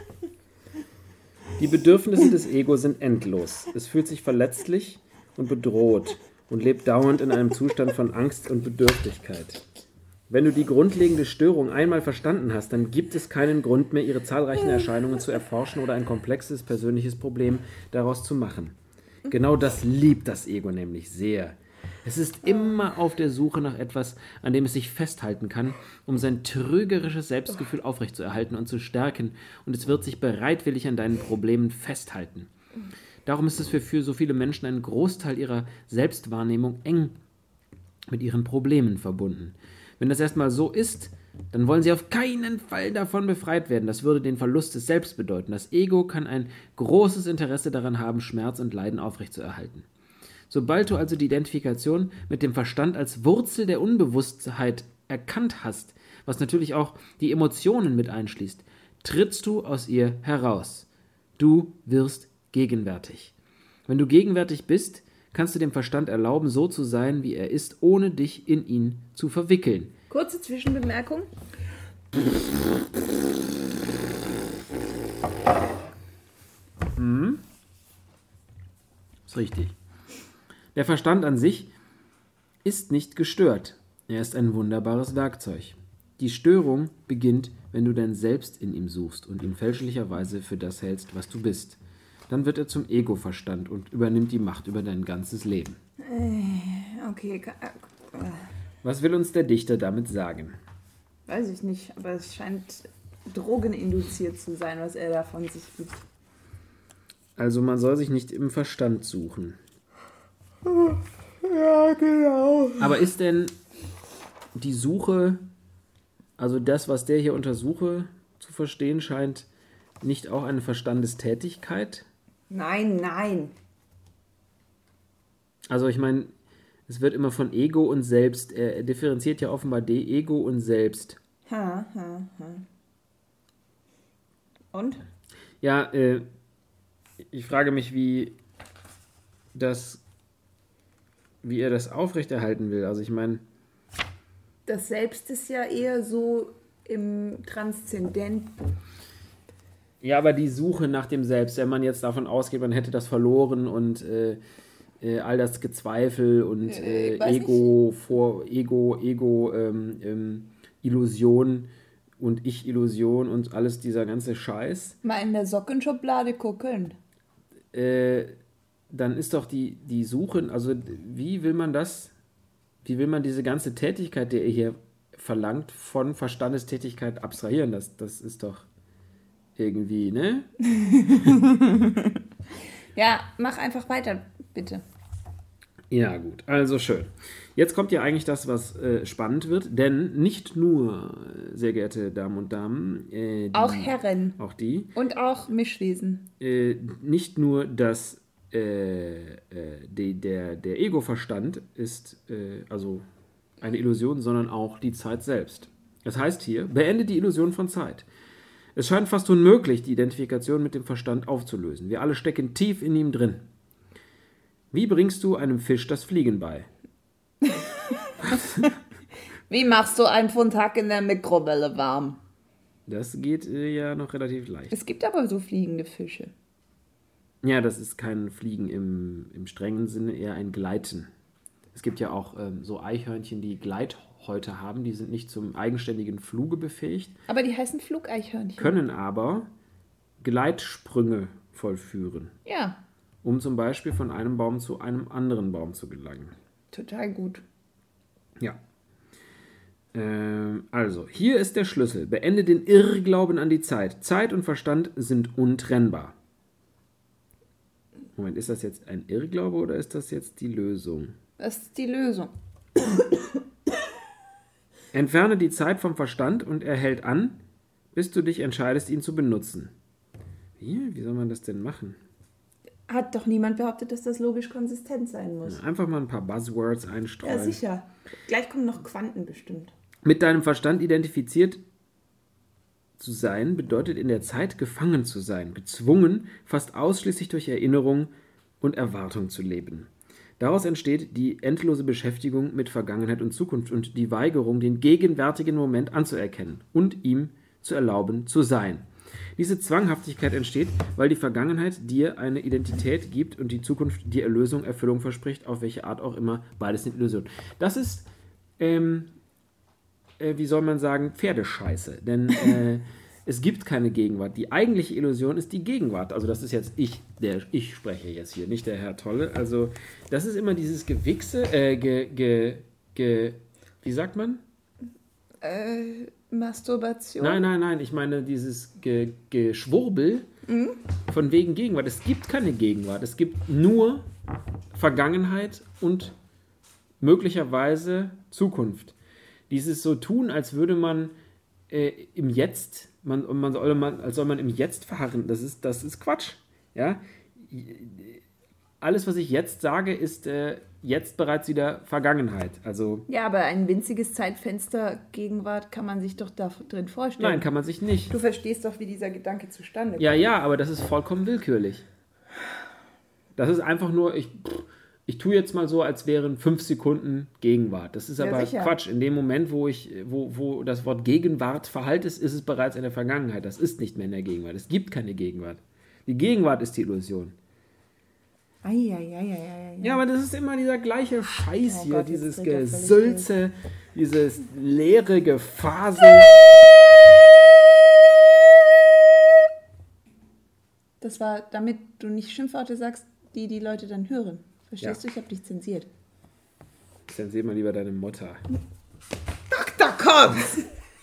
C: Die Bedürfnisse des Ego sind endlos. Es fühlt sich verletzlich und bedroht und lebt dauernd in einem Zustand von Angst und Bedürftigkeit. Wenn du die grundlegende Störung einmal verstanden hast, dann gibt es keinen Grund mehr, ihre zahlreichen Erscheinungen zu erforschen oder ein komplexes persönliches Problem daraus zu machen. Genau das liebt das Ego nämlich sehr. Es ist immer auf der Suche nach etwas, an dem es sich festhalten kann, um sein trügerisches Selbstgefühl aufrechtzuerhalten und zu stärken, und es wird sich bereitwillig an deinen Problemen festhalten. Darum ist es für, für so viele Menschen ein Großteil ihrer Selbstwahrnehmung eng mit ihren Problemen verbunden. Wenn das erstmal so ist, dann wollen sie auf keinen Fall davon befreit werden. Das würde den Verlust des Selbst bedeuten. Das Ego kann ein großes Interesse daran haben, Schmerz und Leiden aufrechtzuerhalten. Sobald du also die Identifikation mit dem Verstand als Wurzel der Unbewusstheit erkannt hast, was natürlich auch die Emotionen mit einschließt, trittst du aus ihr heraus. Du wirst gegenwärtig. Wenn du gegenwärtig bist, kannst du dem Verstand erlauben, so zu sein, wie er ist, ohne dich in ihn zu verwickeln.
B: Kurze Zwischenbemerkung.
C: Mhm. Ist richtig. Der Verstand an sich ist nicht gestört. Er ist ein wunderbares Werkzeug. Die Störung beginnt, wenn du dein Selbst in ihm suchst und ihn fälschlicherweise für das hältst, was du bist. Dann wird er zum Ego-Verstand und übernimmt die Macht über dein ganzes Leben.
B: Okay,
C: Was will uns der Dichter damit sagen?
B: weiß ich nicht, aber es scheint drogeninduziert zu sein, was er da von sich gibt.
C: Also man soll sich nicht im Verstand suchen.
B: Ja, genau.
C: Aber ist denn die Suche, also das, was der hier unter Suche zu verstehen scheint, nicht auch eine Verstandestätigkeit?
B: Nein, nein.
C: Also ich meine, es wird immer von Ego und Selbst, er differenziert ja offenbar de Ego und Selbst.
B: Ha, ha, ha. Und?
C: Ja, äh, ich frage mich, wie das, wie er das aufrechterhalten will. Also ich meine...
B: Das Selbst ist ja eher so im Transzendenten.
C: Ja, aber die Suche nach dem Selbst, wenn man jetzt davon ausgeht, man hätte das verloren und äh, äh, all das Gezweifel und äh, Ego, vor Ego, Ego, ähm, ähm, Illusion und Ich-Illusion und alles dieser ganze Scheiß.
B: Mal in der Sockenschublade gucken.
C: Äh, dann ist doch die, die Suche, also wie will man das, wie will man diese ganze Tätigkeit, die er hier verlangt, von Verstandestätigkeit abstrahieren? Das, das ist doch irgendwie, ne?
B: Ja, mach einfach weiter, bitte.
C: Ja, gut. Also schön. Jetzt kommt ja eigentlich das, was äh, spannend wird, denn nicht nur, sehr geehrte Damen und Damen, äh, die,
B: Auch Herren.
C: auch die,
B: Und auch Mischwesen.
C: äh, nicht nur das, äh, äh, die, der, der Ego-Verstand ist, äh, also eine Illusion, sondern auch die Zeit selbst. Das heißt hier, beende die Illusion von Zeit. Es scheint fast unmöglich, die Identifikation mit dem Verstand aufzulösen. Wir alle stecken tief in ihm drin. Wie bringst du einem Fisch das Fliegen bei?
B: Wie machst du einen Pfund Hack in der Mikrowelle warm?
C: Das geht äh, ja noch relativ leicht.
B: Es gibt aber so fliegende Fische.
C: Ja, das ist kein Fliegen im, im strengen Sinne, eher ein Gleiten. Es gibt ja auch ähm, so Eichhörnchen, die Gleithäute haben, die sind nicht zum eigenständigen Fluge befähigt.
B: Aber die heißen Flugeichhörnchen.
C: Können aber Gleitsprünge vollführen.
B: Ja.
C: Um zum Beispiel von einem Baum zu einem anderen Baum zu gelangen.
B: Total gut.
C: Ja. Ähm, also, hier ist der Schlüssel. Beende den Irrglauben an die Zeit. Zeit und Verstand sind untrennbar. Moment, ist das jetzt ein Irrglaube oder ist das jetzt die Lösung?
B: Das ist die Lösung.
C: Entferne die Zeit vom Verstand und er hält an, bis du dich entscheidest, ihn zu benutzen. Wie? Wie soll man das denn machen?
B: Hat doch niemand behauptet, dass das logisch konsistent sein muss.
C: Ja, einfach mal ein paar Buzzwords einstreuen.
B: Ja, sicher. Gleich kommen noch Quanten bestimmt.
C: Mit deinem Verstand identifiziert zu sein, bedeutet in der Zeit gefangen zu sein, gezwungen, fast ausschließlich durch Erinnerung und Erwartung zu leben. Daraus entsteht die endlose Beschäftigung mit Vergangenheit und Zukunft und die Weigerung, den gegenwärtigen Moment anzuerkennen und ihm zu erlauben, zu sein. Diese Zwanghaftigkeit entsteht, weil die Vergangenheit dir eine Identität gibt und die Zukunft dir Erlösung, Erfüllung verspricht, auf welche Art auch immer. Beides sind Illusionen. Das ist, ähm, äh, wie soll man sagen, Pferdescheiße. Denn äh, es gibt keine Gegenwart. Die eigentliche Illusion ist die Gegenwart. Also das ist jetzt ich, der ich spreche jetzt hier, nicht der Herr Tolle. Also das ist immer dieses Gewichse, äh, ge, ge, ge, wie sagt man?
B: Äh, Masturbation?
C: Nein, nein, nein, ich meine dieses Ge- Geschwurbel mhm. von wegen Gegenwart. Es gibt keine Gegenwart. Es gibt nur Vergangenheit und möglicherweise Zukunft. Dieses so tun, als würde man äh, im Jetzt, man, man soll man, als soll man im Jetzt verharren, das ist, das ist Quatsch. Ja? Alles, was ich jetzt sage, ist äh, jetzt bereits wieder Vergangenheit. Also,
B: ja, aber ein winziges Zeitfenster Gegenwart kann man sich doch da drin vorstellen.
C: Nein, kann man sich nicht.
B: Du verstehst doch, wie dieser Gedanke zustande kommt.
C: Ja, ja, aber das ist vollkommen willkürlich. Das ist einfach nur, ich, ich tue jetzt mal so, als wären fünf Sekunden Gegenwart. Das ist
B: ja,
C: aber
B: sicher.
C: Quatsch. In dem Moment, wo, ich, wo, wo das Wort Gegenwart verhallt ist, ist es bereits in der Vergangenheit. Das ist nicht mehr in der Gegenwart. Es gibt keine Gegenwart. Die Gegenwart ist die Illusion.
B: Ai, ai, ai, ai, ai.
C: Ja, aber das ist immer dieser gleiche Scheiß
B: oh
C: hier,
B: Gott,
C: dieses
B: jetzt dreht er
C: Gesülze, dieses leere Gefasel.
B: Das war, damit du nicht Schimpfworte sagst, die die Leute dann hören. Verstehst
C: Ja.
B: du? Ich habe dich zensiert.
C: Zensier mal lieber deine Mutter.
B: Doktor Kotz!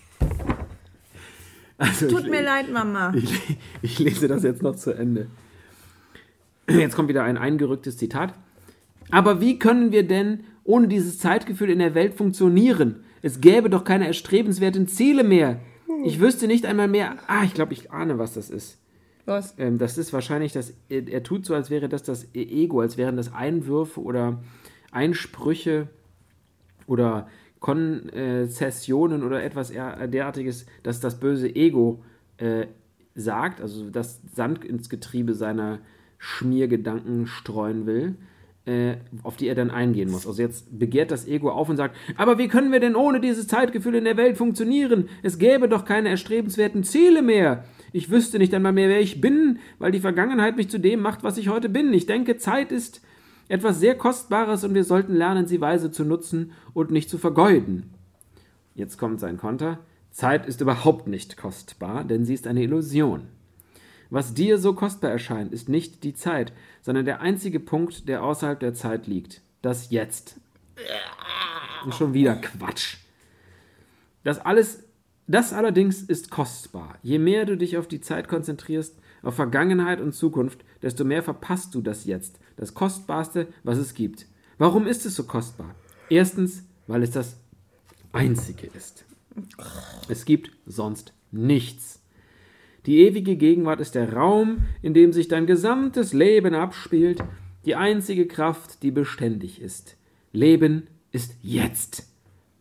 C: Also
B: Tut
C: ich,
B: mir leid, Mama.
C: Ich, ich lese das jetzt noch zu Ende. Jetzt kommt wieder ein eingerücktes Zitat. Aber wie können wir denn ohne dieses Zeitgefühl in der Welt funktionieren? Es gäbe doch keine erstrebenswerten Ziele mehr. Ich wüsste nicht einmal mehr... Ah, ich glaube, ich ahne, was das ist.
B: Was?
C: Ähm, das ist wahrscheinlich das... Er tut so, als wäre das das Ego, als wären das Einwürfe oder Einsprüche oder Konzessionen oder etwas derartiges, dass das böse Ego äh, sagt, also das Sand ins Getriebe seiner Schmiergedanken streuen will, äh, auf die er dann eingehen muss. Also jetzt begehrt das Ego auf und sagt, aber wie können wir denn ohne dieses Zeitgefühl in der Welt funktionieren? Es gäbe doch keine erstrebenswerten Ziele mehr. Ich wüsste nicht einmal mehr, wer ich bin, weil die Vergangenheit mich zu dem macht, was ich heute bin. Ich denke, Zeit ist etwas sehr Kostbares und wir sollten lernen, sie weise zu nutzen und nicht zu vergeuden. Jetzt kommt sein Konter. Zeit ist überhaupt nicht kostbar, denn sie ist eine Illusion. Was dir so kostbar erscheint, ist nicht die Zeit, sondern der einzige Punkt, der außerhalb der Zeit liegt. Das Jetzt. Und schon wieder Quatsch. Das alles, das allerdings ist kostbar. Je mehr du dich auf die Zeit konzentrierst, auf Vergangenheit und Zukunft, desto mehr verpasst du das Jetzt, das Kostbarste, was es gibt. Warum ist es so kostbar? Erstens, weil es das Einzige ist. Es gibt sonst nichts. Die ewige Gegenwart ist der Raum, in dem sich dein gesamtes Leben abspielt, die einzige Kraft, die beständig ist. Leben ist jetzt.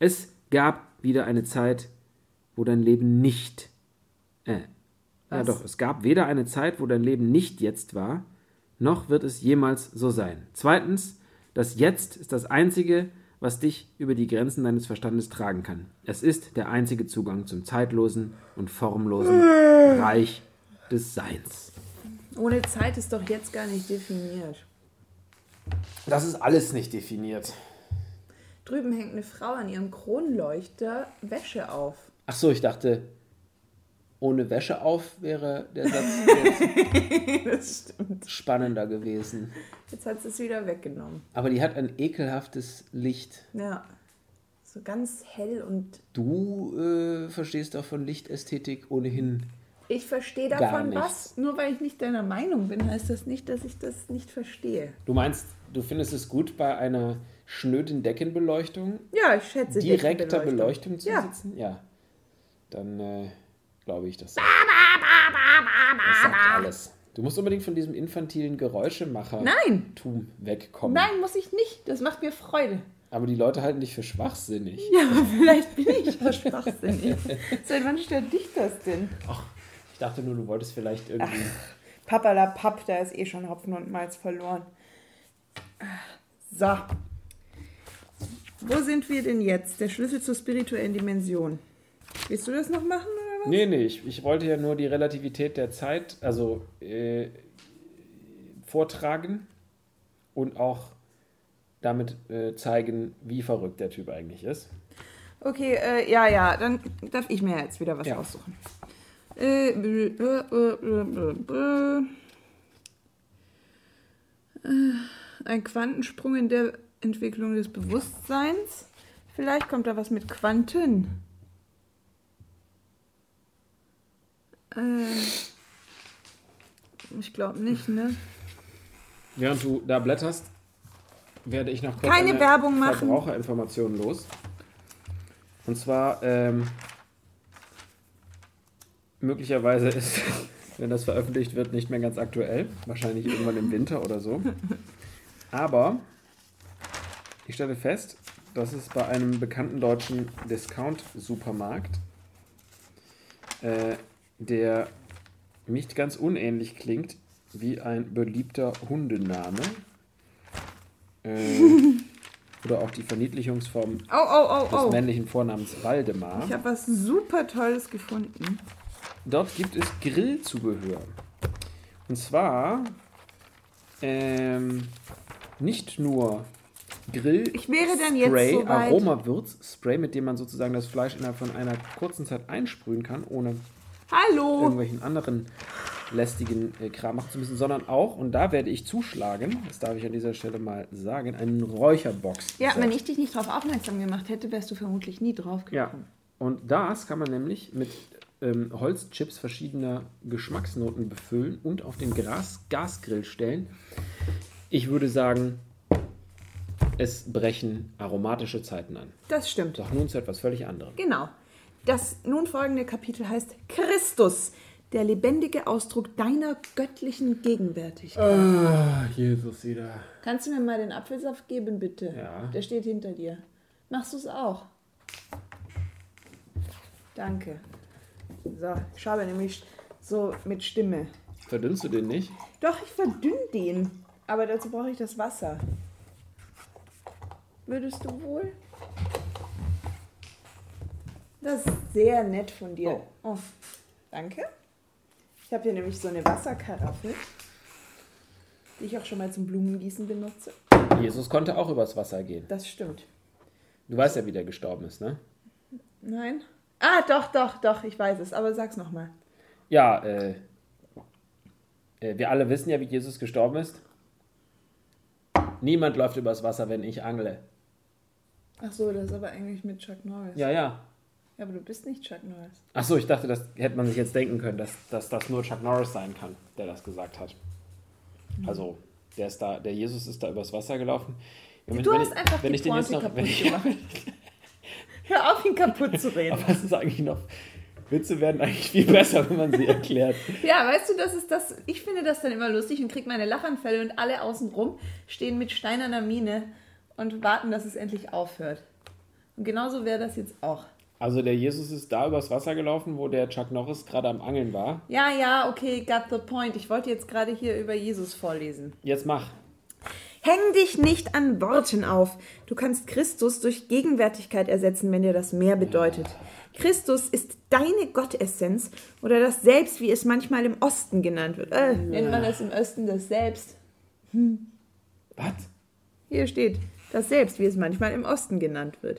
C: Es gab wieder eine Zeit, wo dein Leben nicht... Äh, ja doch, es gab weder eine Zeit, wo dein Leben nicht jetzt war, noch wird es jemals so sein. Zweitens, das Jetzt ist das Einzige, was dich über die Grenzen deines Verstandes tragen kann. Es ist der einzige Zugang zum zeitlosen und formlosen Reich des Seins.
B: Ohne Zeit ist doch jetzt gar nicht definiert.
C: Das ist alles nicht definiert.
B: Drüben hängt eine Frau an ihrem Kronleuchter Wäsche auf.
C: Ach so, ich dachte, ohne Wäsche auf wäre der Satz jetzt
B: Das stimmt.
C: spannender gewesen.
B: Jetzt hat sie es wieder weggenommen.
C: Aber die hat ein ekelhaftes Licht.
B: Ja, so ganz hell und...
C: Du äh, verstehst doch von Lichtästhetik ohnehin.
B: Ich verstehe
C: Gar
B: davon
C: nichts.
B: was. Nur weil ich nicht deiner Meinung bin, heißt das nicht, dass ich das nicht verstehe.
C: Du meinst, du findest es gut, bei einer schnöden Deckenbeleuchtung,
B: Ja, ich schätze
C: direkter
B: Deckenbeleuchtung.
C: Beleuchtung zu
B: Ja.
C: sitzen? Ja. Dann äh, glaube ich das. Das sagt alles. Du musst unbedingt von diesem infantilen Geräuschemacher-Tum
B: Nein.
C: wegkommen.
B: Nein, muss ich nicht. Das macht mir Freude.
C: Aber die Leute halten dich für schwachsinnig.
B: Ja, aber vielleicht bin ich ja schwachsinnig. Seit wann stört dich das denn?
C: Ach, ich dachte nur, du wolltest vielleicht irgendwie...
B: Papperlapapp, da ist eh schon Hopfen und Malz verloren. So. Wo sind wir denn jetzt? Der Schlüssel zur spirituellen Dimension. Willst du das noch machen, oder was?
C: Nee, nee, ich, ich wollte ja nur die Relativität der Zeit, also äh, vortragen und auch damit äh, zeigen, wie verrückt der Typ eigentlich ist.
B: Okay, äh, ja, ja, dann darf ich mir jetzt wieder was
C: Ja.
B: aussuchen. Äh, äh, äh, äh, äh, äh, ein Quantensprung in der Entwicklung des Bewusstseins. Vielleicht kommt da was mit Quanten. Äh, ich glaube nicht, ne?
C: Während du da blätterst, werde ich noch kurz
B: Keine
C: eine
B: Werbung machen.
C: Verbraucherinformation los. Und zwar, ähm, möglicherweise ist, wenn das veröffentlicht wird, nicht mehr ganz aktuell. Wahrscheinlich irgendwann im Winter oder so. Aber ich stelle fest, dass es bei einem bekannten deutschen Discount-Supermarkt, äh, der nicht ganz unähnlich klingt wie ein beliebter Hundename, äh, oder auch die Verniedlichungsform
B: Oh, oh,
C: des
B: oh, oh.
C: männlichen Vornamens Waldemar.
B: Ich habe was super Tolles gefunden.
C: Dort gibt es Grillzubehör. Und zwar ähm, nicht nur Grill,
B: Ich wäre dann jetzt
C: Spray,
B: soweit.
C: Aromawürzspray, mit dem man sozusagen das Fleisch innerhalb von einer kurzen Zeit einsprühen kann, ohne
B: Hallo!
C: irgendwelchen anderen lästigen äh, Kram machen zu müssen, sondern auch, und da werde ich zuschlagen, das darf ich an dieser Stelle mal sagen, einen Räucherbox.
B: Ja, wenn ich dich nicht darauf aufmerksam gemacht hätte, wärst du vermutlich nie drauf
C: Ja,
B: gekommen.
C: und das kann man nämlich mit ähm, Holzchips verschiedener Geschmacksnoten befüllen und auf den Gras Gasgrill stellen. Ich würde sagen, es brechen aromatische Zeiten an.
B: Das stimmt.
C: Doch nun zu etwas völlig anderem.
B: Genau. Das nun folgende Kapitel heißt Christus, der lebendige Ausdruck deiner göttlichen Gegenwärtigkeit.
C: Ah, Jesus wieder.
B: Kannst du mir mal den Apfelsaft geben, bitte?
C: Ja.
B: Der steht hinter dir. Machst du es auch? Danke. So, ich schaue nämlich so mit Stimme.
C: Verdünnst du den nicht?
B: Doch, ich verdünn den. Aber dazu brauche ich das Wasser. Würdest du wohl? Das ist sehr nett von dir.
C: Oh.
B: Oh, danke. Ich habe hier nämlich so eine Wasserkaraffe, die ich auch schon mal zum Blumengießen benutze.
C: Jesus konnte auch übers Wasser gehen.
B: Das stimmt.
C: Du weißt ja, wie der gestorben ist, ne?
B: Nein? Ah, doch, doch, doch, ich weiß es. Aber sag's nochmal.
C: Ja, äh, äh, wir alle wissen ja, wie Jesus gestorben ist. Niemand läuft übers Wasser, wenn ich angle.
B: Ach so, das ist aber eigentlich mit Chuck Norris.
C: Ja, ja.
B: Ja, aber du bist nicht Chuck Norris.
C: Ach so, ich dachte, das hätte man sich jetzt denken können, dass, dass das nur Chuck Norris sein kann, der das gesagt hat. Also, der ist da, der Jesus ist da übers Wasser gelaufen. Ja,
B: Du hast einfach
C: wenn
B: die
C: ich den jetzt
B: Pointe
C: noch, wenn
B: kaputt
C: ich,
B: gemacht. Hör auf, ihn kaputt zu reden.
C: aber es ist eigentlich noch, Witze werden eigentlich viel besser, wenn man sie erklärt.
B: Ja, weißt du, das ist das, ich finde das dann immer lustig und kriege meine Lachanfälle und alle außenrum stehen mit steinerner Miene und warten, dass es endlich aufhört. Und genauso wäre das jetzt auch.
C: Also der Jesus ist da übers Wasser gelaufen, wo der Chuck Norris gerade am Angeln war.
B: Ja, ja, okay, got the point. Ich wollte jetzt gerade hier über Jesus vorlesen.
C: Jetzt mach.
B: Häng dich nicht an Worten auf. Du kannst Christus durch Gegenwärtigkeit ersetzen, wenn dir das mehr bedeutet. Christus ist deine Gottessenz oder das Selbst, wie es manchmal im Osten genannt wird. Äh, nennt man das im Osten das Selbst? Hm.
C: Was?
B: Hier steht, das Selbst, wie es manchmal im Osten genannt wird.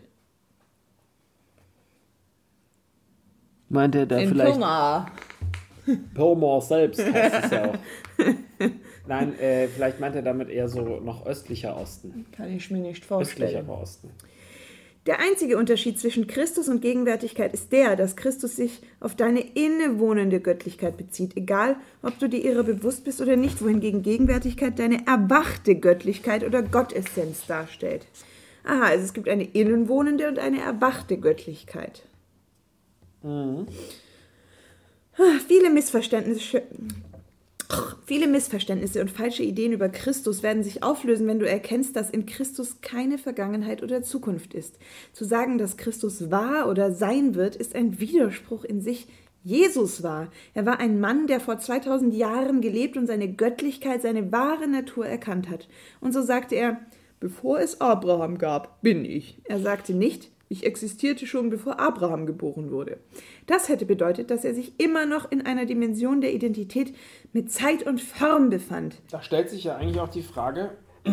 C: Meint er da
B: In
C: vielleicht...
B: Pirma.
C: Pirma selbst heißt es ja auch. Nein, äh, vielleicht meint er damit eher so noch östlicher Osten.
B: Kann ich mir nicht vorstellen.
C: Östlicher Osten.
B: Der einzige Unterschied zwischen Christus und Gegenwärtigkeit ist der, dass Christus sich auf deine innewohnende Göttlichkeit bezieht, egal ob du dir ihrer bewusst bist oder nicht, wohingegen Gegenwärtigkeit deine erwachte Göttlichkeit oder Gottessenz darstellt. Aha, also es gibt eine innenwohnende und eine erwachte Göttlichkeit. Mhm. Viele Missverständnisse... Viele Missverständnisse und falsche Ideen über Christus werden sich auflösen, wenn du erkennst, dass in Christus keine Vergangenheit oder Zukunft ist. Zu sagen, dass Christus war oder sein wird, ist ein Widerspruch in sich. Jesus war. Er war ein Mann, der vor zweitausend Jahren gelebt und seine Göttlichkeit, seine wahre Natur erkannt hat. Und so sagte er, bevor es Abraham gab, bin ich. Er sagte nicht, ich existierte schon, bevor Abraham geboren wurde. Das hätte bedeutet, dass er sich immer noch in einer Dimension der Identität mit Zeit und Form befand.
C: Da stellt sich ja eigentlich auch die Frage,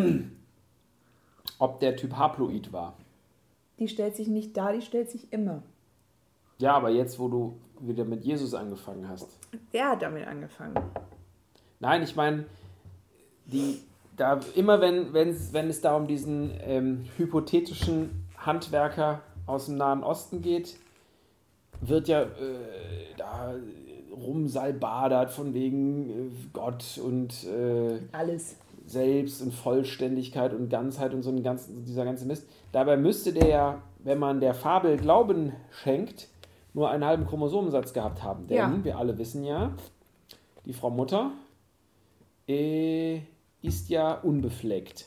C: ob der Typ Haploid war.
B: Die stellt sich nicht da, die stellt sich immer.
C: Ja, aber jetzt, wo du wieder mit Jesus angefangen hast.
B: Er hat damit angefangen.
C: Nein, ich meine, die, da, immer wenn, wenn, wenn es da um diesen ähm, hypothetischen Handwerker aus dem Nahen Osten geht, wird ja äh, da rumsalbadert von wegen äh, Gott und äh,
B: alles.
C: Selbst und Vollständigkeit und Ganzheit und so ein ganz, dieser ganze Mist. Dabei müsste der ja, wenn man der Fabel Glauben schenkt, nur einen halben Chromosomensatz gehabt haben. Denn
B: ja.
C: wir alle wissen ja, die Frau Mutter äh, ist ja unbefleckt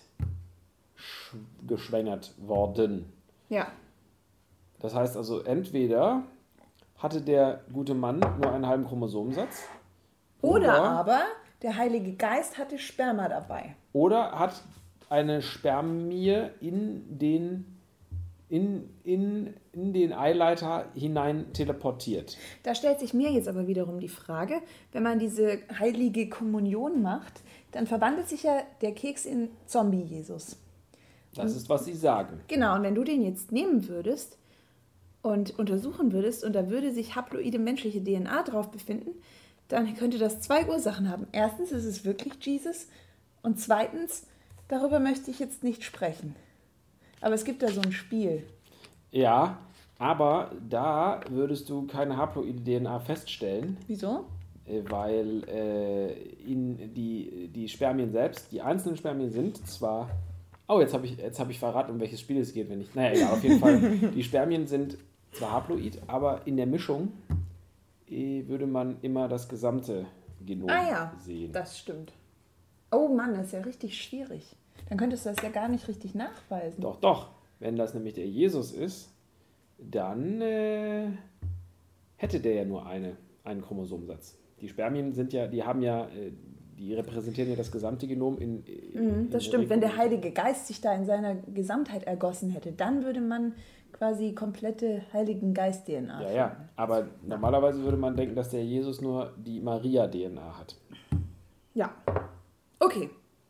C: geschwängert worden.
B: Ja.
C: Das heißt also, entweder hatte der gute Mann nur einen halben Chromosomensatz.
B: Oder,
C: oder
B: aber der Heilige Geist hatte Sperma dabei.
C: Oder hat eine Spermie in den, in, in, in den Eileiter hinein teleportiert.
B: Da stellt sich mir jetzt aber wiederum die Frage, wenn man diese heilige Kommunion macht, dann verwandelt sich ja der Keks in Zombie-Jesus.
C: Das ist, was sie sagen.
B: Genau, und wenn du den jetzt nehmen würdest und untersuchen würdest und da würde sich haploide menschliche D N A drauf befinden, dann könnte das zwei Ursachen haben. Erstens ist es wirklich Jesus und zweitens, darüber möchte ich jetzt nicht sprechen. Aber es gibt da so ein Spiel.
C: Ja, aber da würdest du keine haploide D N A feststellen.
B: Wieso?
C: Weil äh, in die, die Spermien selbst, die einzelnen Spermien sind zwar... Oh, jetzt habe ich, jetzt hab ich verraten, um welches Spiel es geht, wenn ich... Naja, egal, auf jeden Fall. Die Spermien sind zwar haploid, aber in der Mischung äh, würde man immer das gesamte Genom
B: ah, ja,
C: sehen.
B: Das stimmt. Oh Mann, das ist ja richtig schwierig. Dann könntest du das ja gar nicht richtig nachweisen.
C: Doch, doch. Wenn das nämlich der Jesus ist, dann äh, hätte der ja nur eine, einen Chromosomensatz. Die Spermien sind ja, die haben ja... Äh, die repräsentieren ja das gesamte Genom in, in
B: mm, Das
C: in
B: stimmt, wenn der Heilige Geist sich da in seiner Gesamtheit ergossen hätte, dann würde man quasi komplette Heiligen Geist-D N A
C: Ja, ja,
B: finden.
C: aber normalerweise würde man denken, dass der Jesus nur die Maria-D N A hat.
B: Ja, okay.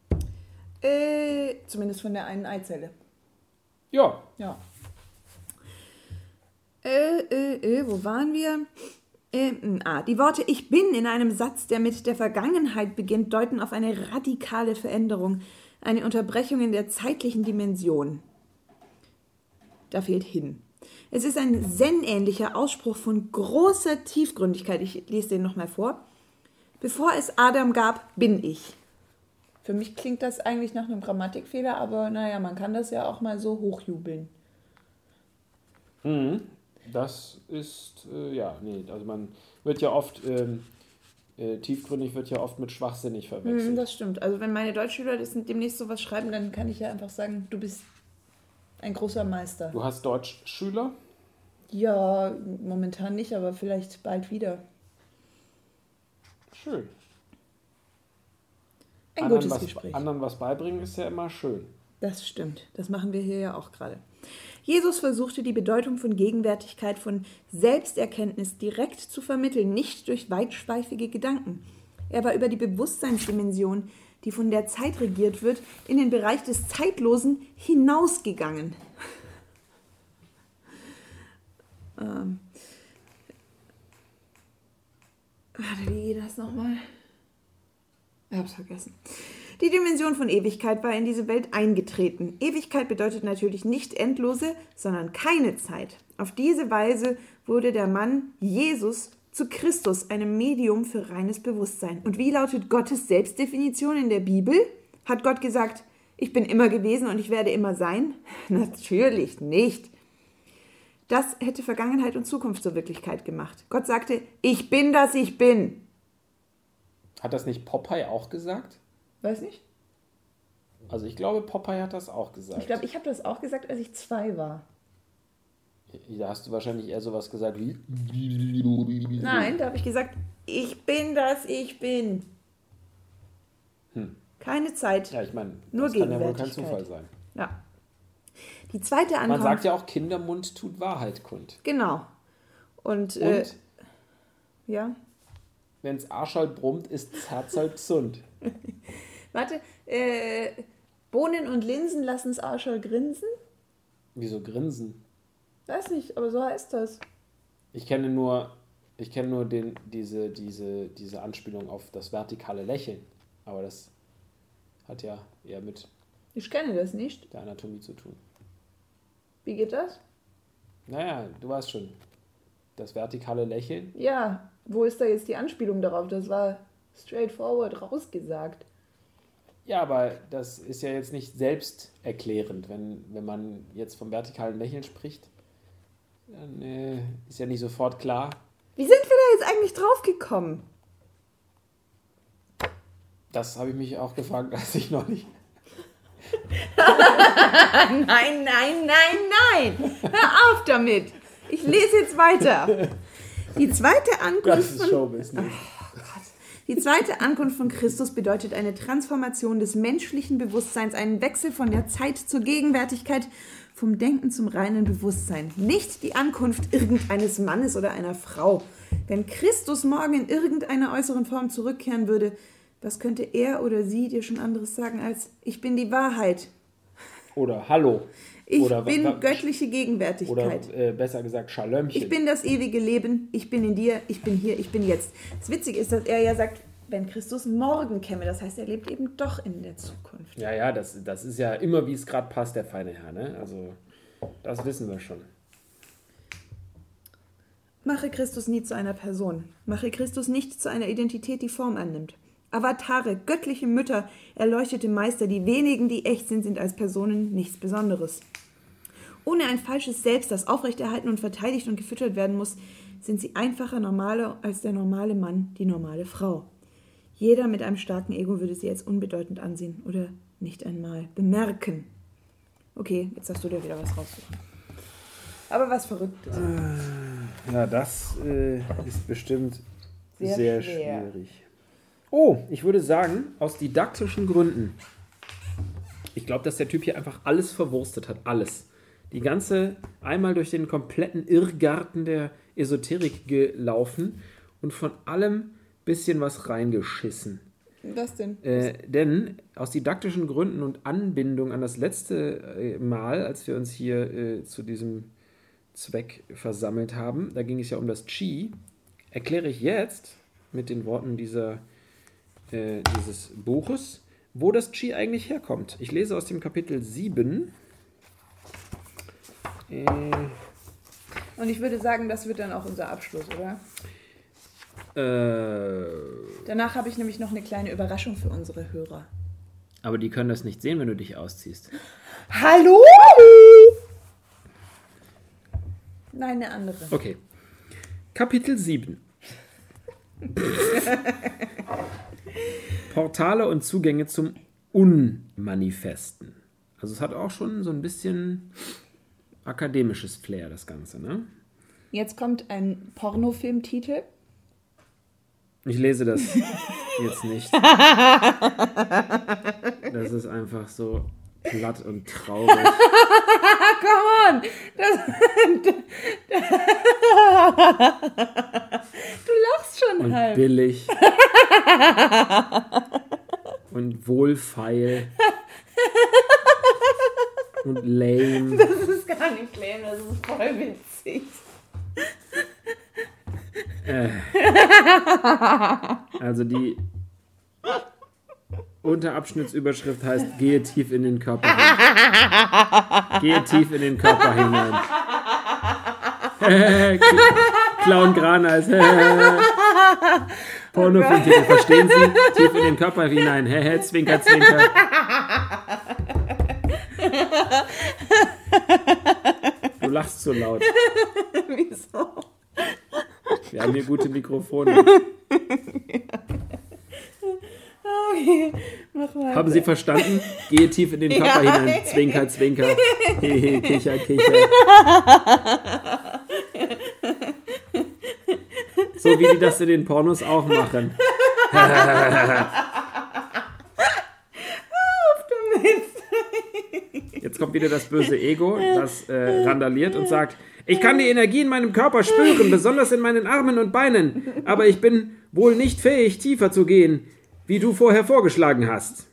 B: Äh, zumindest von der einen Eizelle.
C: Ja.
B: Ja. Äh, äh, äh, wo waren wir? Äh, ah, die Worte "Ich bin" in einem Satz, der mit der Vergangenheit beginnt, deuten auf eine radikale Veränderung, eine Unterbrechung in der zeitlichen Dimension. Da fehlt "hin". Es ist ein Zen-ähnlicher Ausspruch von großer Tiefgründigkeit. Ich lese den nochmal vor. Bevor es Adam gab, bin ich. Für mich klingt das eigentlich nach einem Grammatikfehler, aber naja, man kann das ja auch mal so hochjubeln.
C: Mhm. Das ist, äh, ja, nee, also man wird ja oft, ähm, äh, tiefgründig wird ja oft mit schwachsinnig verwechselt.
B: Mm, das stimmt. Also wenn meine Deutschschüler das demnächst sowas schreiben, dann kann ich ja einfach sagen, du bist Ein großer Meister.
C: Du hast Deutschschüler?
B: Ja, momentan nicht, aber vielleicht bald wieder.
C: Schön.
B: Ein
C: anderen
B: gutes
C: was,
B: Gespräch.
C: Anderen was beibringen ist ja immer schön.
B: Das stimmt. Das machen wir hier ja auch gerade. Jesus versuchte die Bedeutung von Gegenwärtigkeit, von Selbsterkenntnis direkt zu vermitteln, nicht durch weitschweifige Gedanken. Er war über die Bewusstseinsdimension, die von der Zeit regiert wird, in den Bereich des Zeitlosen hinausgegangen. ähm. Warte, wie geht das nochmal? Ich hab's vergessen. Die Dimension von Ewigkeit war in diese Welt eingetreten. Ewigkeit bedeutet natürlich nicht endlose, sondern keine Zeit. Auf diese Weise wurde der Mann Jesus zu Christus, einem Medium für reines Bewusstsein. Und wie lautet Gottes Selbstdefinition in der Bibel? Hat Gott gesagt, ich bin immer gewesen und ich werde immer sein? Natürlich nicht. Das hätte Vergangenheit und Zukunft zur Wirklichkeit gemacht. Gott sagte, ich bin, das ich bin.
C: Hat das nicht Popeye auch gesagt?
B: Weiß nicht.
C: Also ich glaube, Popeye hat das auch gesagt.
B: Ich glaube, ich habe das auch gesagt, als ich zwei war.
C: Da hast du wahrscheinlich eher sowas gesagt wie...
B: Nein, da habe ich gesagt, ich bin, das ich bin.
C: Hm.
B: Keine Zeit.
C: Ja, ich meine,
B: Nur
C: das kann ja wohl kein
B: Gegenwärtigkeit.
C: Zufall sein.
B: Ja. Die zweite
C: Man
B: Ankunft...
C: sagt ja auch, Kindermund tut Wahrheit kund.
B: Genau. Und,
C: Und
B: äh, ja.
C: wenn's Arschol brummt, ist's Herzol gesund.
B: Warte, äh, Bohnen und Linsen lassen's Arschol grinsen?
C: Wieso grinsen?
B: Weiß nicht, aber so heißt das.
C: Ich kenne nur, ich kenne nur den, diese, diese, diese Anspielung auf das vertikale Lächeln. Aber das hat ja eher mit
B: Ich kenne das nicht.
C: der Anatomie zu tun.
B: Wie geht das?
C: Naja, du weißt schon. Das vertikale Lächeln.
B: Ja, wo ist da jetzt die Anspielung darauf? Das war straightforward rausgesagt.
C: Ja, aber das ist ja jetzt nicht selbsterklärend. Wenn, wenn man jetzt vom vertikalen Lächeln spricht, dann äh, ist ja nicht sofort klar.
B: Wie sind wir da jetzt eigentlich drauf gekommen?
C: Das habe ich mich auch gefragt, als ich noch nicht...
B: Nein, nein, nein, nein! Hör auf damit! Ich lese jetzt weiter. Die zweite
C: Das
B: Ankunft
C: ist
B: von...
C: Showbusiness.
B: Die zweite Ankunft von Christus bedeutet eine Transformation des menschlichen Bewusstseins, einen Wechsel von der Zeit zur Gegenwärtigkeit, vom Denken zum reinen Bewusstsein. Nicht die Ankunft irgendeines Mannes oder einer Frau. Wenn Christus morgen in irgendeiner äußeren Form zurückkehren würde, was könnte er oder sie dir schon anderes sagen als ich bin die Wahrheit?
C: Oder Hallo.
B: Ich
C: oder,
B: bin
C: wa-
B: göttliche Gegenwärtigkeit.
C: Oder äh, besser gesagt Schalömchen.
B: Ich bin das ewige Leben, ich bin in dir, ich bin hier, ich bin jetzt. Das Witzige ist, dass er ja sagt, wenn Christus morgen käme, das heißt, er lebt eben doch in der Zukunft.
C: Ja, ja, das, das ist ja immer, wie es gerade passt, der feine Herr. Ne? Also, das wissen wir schon.
B: Mache Christus nie zu einer Person. Mache Christus nicht zu einer Identität, die Form annimmt. Avatare, göttliche Mütter, erleuchtete Meister, die wenigen, die echt sind, sind als Personen nichts Besonderes. Ohne ein falsches Selbst, das aufrechterhalten und verteidigt und gefüttert werden muss, sind sie einfacher, normaler als der normale Mann, die normale Frau. Jeder mit einem starken Ego würde sie als unbedeutend ansehen oder nicht einmal bemerken. Okay, jetzt hast du dir wieder was rausgesucht. Aber was Verrücktes.
C: Ja, das äh, ist bestimmt
B: Sehr
C: sehr,
B: schwer.
C: schwierig. Oh, ich würde sagen, aus didaktischen Gründen. Ich glaube, dass der Typ hier einfach alles verwurstet hat. Alles. Die ganze, einmal durch den kompletten Irrgarten der Esoterik gelaufen und von allem bisschen was reingeschissen.
B: Was denn?
C: Äh, denn aus didaktischen Gründen und Anbindung an das letzte äh, Mal, als wir uns hier äh, zu diesem Zweck versammelt haben, da ging es ja um das Qi, erkläre ich jetzt mit den Worten dieser, äh, dieses Buches, wo das Qi eigentlich herkommt. Ich lese aus dem Kapitel sieben. Äh,
B: Und ich würde sagen, das wird dann auch unser Abschluss, oder?
C: äh,
B: Danach habe ich nämlich noch eine kleine Überraschung für unsere Hörer.
C: aber die können das nicht sehen, wenn du dich ausziehst.
B: Hallo? Nein, eine andere.
C: Okay. Kapitel sieben. Portale und Zugänge zum Unmanifesten. Also es hat auch schon so ein bisschen akademisches Flair, das Ganze, ne?
B: Jetzt kommt ein Pornofilmtitel.
C: Ich lese das jetzt nicht. Das ist einfach so platt und traurig.
B: Come on! Das, du lachst schon
C: und
B: halb.
C: Billig. Und wohlfeil. Und lame.
B: Das ist gar nicht lame, das ist voll witzig.
C: Äh. Also die Unterabschnittsüberschrift heißt: Gehe tief in den Körper hinein. Gehe tief in den Körper hinein. Clown Graneis. Pornofilmtitel, verstehen Sie? Tief in den Körper hinein. Zwinker, zwinker. Du lachst so laut.
B: Wieso?
C: Wir haben hier gute Mikrofone.
B: Okay, mach weiter.
C: Haben Sie verstanden? Gehe tief in den Körper ja. hinein. Zwinker, zwinker. Hehe, kicher, kicher. So wie die das in den Pornos auch machen. Jetzt kommt wieder das böse Ego, das äh, randaliert und sagt: Ich kann die Energie in meinem Körper spüren, besonders in meinen Armen und Beinen, aber ich bin wohl nicht fähig, tiefer zu gehen, wie du vorher vorgeschlagen hast.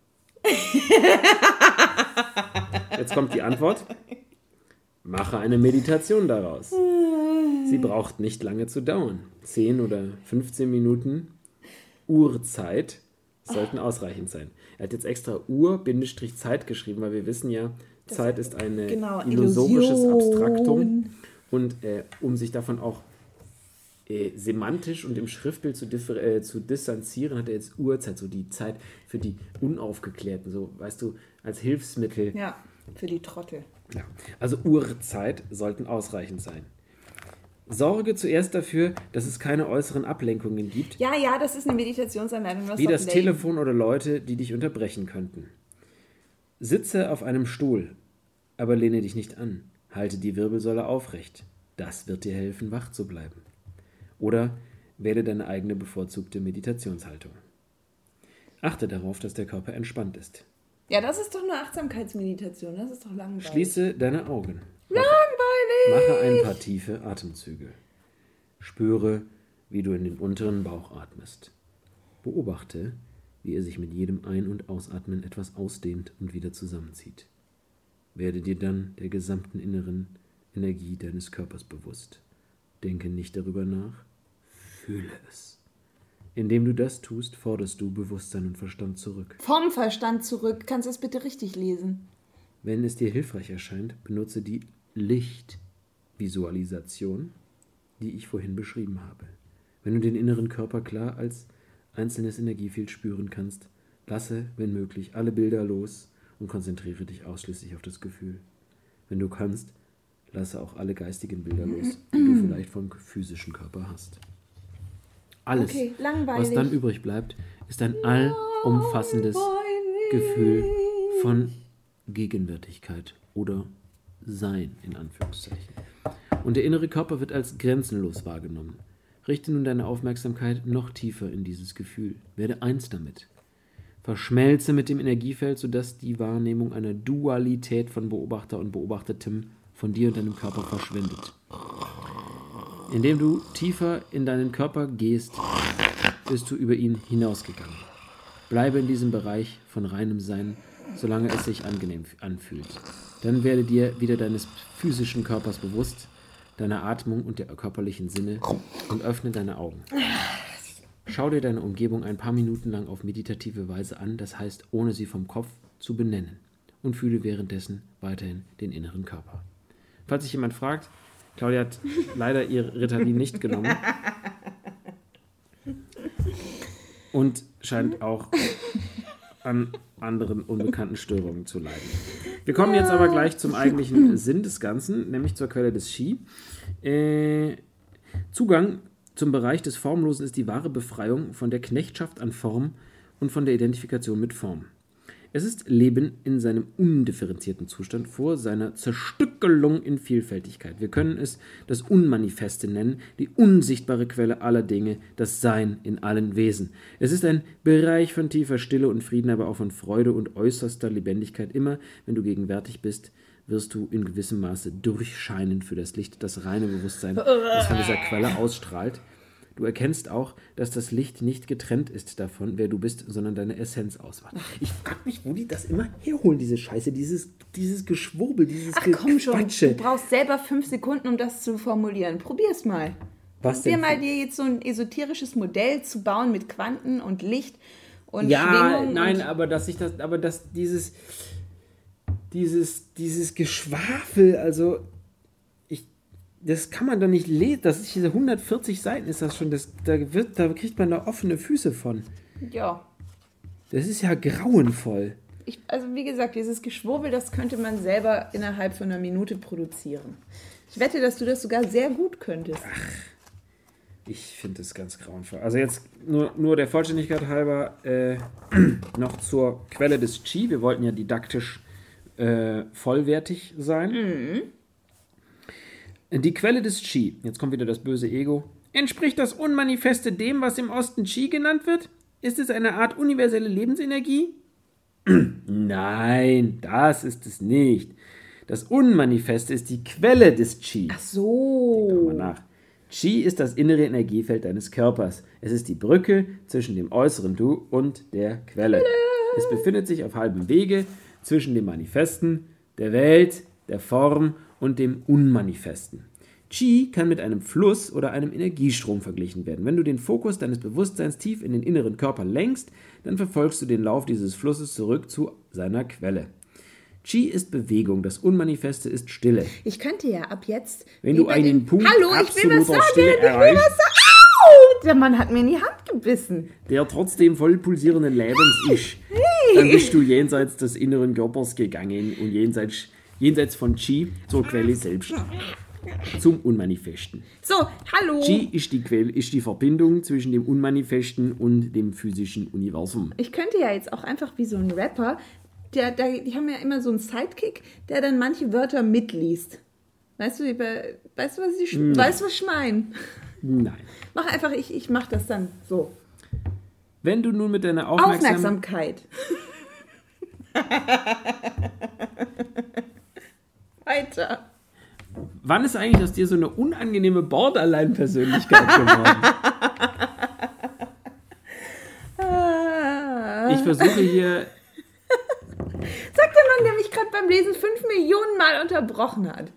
C: Jetzt kommt die Antwort: Mache eine Meditation daraus. Sie braucht nicht lange zu dauern. zehn oder fünfzehn Minuten Uhrzeit sollten ausreichend sein. Er hat jetzt extra Uhr-Zeit geschrieben, weil wir wissen ja, das Zeit ist ein genau, illusorisches Illusion. Abstraktum. Und äh, um sich davon auch äh, semantisch und im Schriftbild zu, differ- äh, zu distanzieren, hat er jetzt Uhrzeit, so die Zeit für die Unaufgeklärten, so, weißt du, als Hilfsmittel.
B: Ja, für die Trottel.
C: Ja. Also Uhrzeit sollten ausreichend sein. Sorge zuerst dafür, dass es keine äußeren Ablenkungen gibt.
B: Ja, ja, das ist eine Meditationsanleitung.
C: Wie das Telefon oder Leute, die dich unterbrechen könnten. Sitze auf einem Stuhl, aber lehne dich nicht an. Halte die Wirbelsäule aufrecht. Das wird dir helfen, wach zu bleiben. Oder wähle deine eigene bevorzugte Meditationshaltung. Achte darauf, dass der Körper entspannt ist.
B: Ja, das ist doch eine Achtsamkeitsmeditation. Das ist doch langweilig.
C: Schließe deine Augen.
B: Langweilig!
C: Mache ein paar tiefe Atemzüge. Spüre, wie du in den unteren Bauch atmest. Beobachte, wie er sich mit jedem Ein- und Ausatmen etwas ausdehnt und wieder zusammenzieht. Werde dir dann der gesamten inneren Energie deines Körpers bewusst. Denke nicht darüber nach, fühle es. Indem du das tust, forderst du Bewusstsein und Verstand zurück.
B: Vom Verstand zurück. Kannst du es bitte richtig lesen?
C: Wenn es dir hilfreich erscheint, benutze die Lichtvisualisation, die ich vorhin beschrieben habe. Wenn du den inneren Körper klar als einzelnes Energiefeld spüren kannst, lasse, wenn möglich, alle Bilder los und konzentriere dich ausschließlich auf das Gefühl. Wenn du kannst, lasse auch alle geistigen Bilder los, die du vielleicht vom physischen Körper hast. Alles,
B: okay,
C: was dann übrig bleibt, ist ein allumfassendes Gefühl von Gegenwärtigkeit oder Sein, in Anführungszeichen. Und der innere Körper wird als grenzenlos wahrgenommen. Richte nun deine Aufmerksamkeit noch tiefer in dieses Gefühl. Werde eins damit. Verschmelze mit dem Energiefeld, sodass die Wahrnehmung einer Dualität von Beobachter und Beobachtetem von dir und deinem Körper verschwindet. Indem du tiefer in deinen Körper gehst, bist du über ihn hinausgegangen. Bleibe in diesem Bereich von reinem Sein, solange es sich angenehm anfühlt. Dann werde dir wieder deines physischen Körpers bewusst, deiner Atmung und der körperlichen Sinne und öffne deine Augen. Schau dir deine Umgebung ein paar Minuten lang auf meditative Weise an, das heißt, ohne sie vom Kopf zu benennen, und fühle währenddessen weiterhin den inneren Körper. Falls sich jemand fragt, Claudia hat leider ihr Ritalin nicht genommen und scheint auch an anderen unbekannten Störungen zu leiden. Wir kommen jetzt aber gleich zum eigentlichen Sinn des Ganzen, nämlich zur Quelle des Qi. Äh, Zugang zum Bereich des Formlosen ist die wahre Befreiung von der Knechtschaft an Form und von der Identifikation mit Form. Es ist Leben in seinem undifferenzierten Zustand vor seiner Zerstückelung in Vielfältigkeit. Wir können es das Unmanifeste nennen, die unsichtbare Quelle aller Dinge, das Sein in allen Wesen. Es ist ein Bereich von tiefer Stille und Frieden, aber auch von Freude und äußerster Lebendigkeit. Immer, wenn du gegenwärtig bist, wirst du in gewissem Maße durchscheinen für das Licht, das reine Bewusstsein, das von dieser Quelle ausstrahlt. Du erkennst auch, dass das Licht nicht getrennt ist davon, wer du bist, sondern deine Essenz ausmacht. Ich frage mich, wo die das immer herholen, diese Scheiße, dieses, dieses Geschwurbel, dieses
B: Ach komm schon,
C: Gequatsche.
B: du brauchst selber fünf Sekunden, um das zu formulieren. Probier's mal.
C: Was
B: Probier
C: denn?
B: mal dir jetzt so ein esoterisches Modell zu bauen mit Quanten und Licht und
C: Ja,
B: Schwingung.
C: nein,
B: und
C: aber dass ich das, aber dass dieses, dieses, dieses Geschwafel, also ich, das kann man doch nicht lesen. Das ist diese hundertvierzig Seiten ist das schon, das, da wird, da kriegt man da offene Füße von.
B: ja.
C: Das ist ja grauenvoll.
B: Ich, also wie gesagt, dieses Geschwurbel, das könnte man selber innerhalb von einer Minute produzieren. Ich wette, dass du das sogar sehr gut könntest.
C: Ich finde es ganz grauenvoll. Also jetzt nur, nur der Vollständigkeit halber äh, noch zur Quelle des Qi. Wir wollten ja didaktisch äh, vollwertig sein.
B: Mhm.
C: Die Quelle des Qi, jetzt kommt wieder das böse Ego. Entspricht das Unmanifeste dem, was im Osten Qi genannt wird? Ist es eine Art universelle Lebensenergie? Nein, das ist es nicht. Das Unmanifeste ist die Quelle des Qi.
B: Ach so.
C: Denken wir mal nach. Qi ist das innere Energiefeld deines Körpers. Es ist die Brücke zwischen dem äußeren Du und der Quelle. Es befindet sich auf halbem Wege zwischen dem Manifesten, der Welt, der Form und dem Unmanifesten. Qi kann mit einem Fluss oder einem Energiestrom verglichen werden. Wenn du den Fokus deines Bewusstseins tief in den inneren Körper lenkst, dann verfolgst du den Lauf dieses Flusses zurück zu seiner Quelle. Qi ist Bewegung, das Unmanifeste ist Stille.
B: Ich könnte ja ab jetzt...
C: Wenn
B: wie
C: du
B: bei
C: einen
B: den-
C: Punkt
B: Hallo, ich will was
C: absoluter
B: sagen,
C: Stille
B: ich will
C: erreichst,
B: was sagen. Au! Der Mann hat mir in die Hand gebissen.
C: der trotzdem voll pulsierenden Lebens ist, dann bist du jenseits des inneren Körpers gegangen und jenseits, jenseits von Qi zur Quelle selbst, zum Unmanifesten.
B: So, hallo.
C: Qi ist die Quelle, ist die Verbindung zwischen dem Unmanifesten und dem physischen Universum.
B: Ich könnte ja jetzt auch einfach wie so ein Rapper, der, der, die haben ja immer so einen Sidekick, der dann manche Wörter mitliest. Weißt du, über, weißt du, was ich,
C: Hm.
B: weißt du, was ich meine?
C: Nein.
B: Mach einfach, ich, ich mach das dann so.
C: Wenn du nun mit deiner Aufmerksamkeit...
B: Aufmerksamkeit. Weiter.
C: Wann ist eigentlich aus dir so eine unangenehme Borderline-Persönlichkeit geworden?
B: Ah.
C: Ich versuche hier...
B: Sagt der Mann, der mich gerade beim Lesen fünf Millionen Mal unterbrochen hat.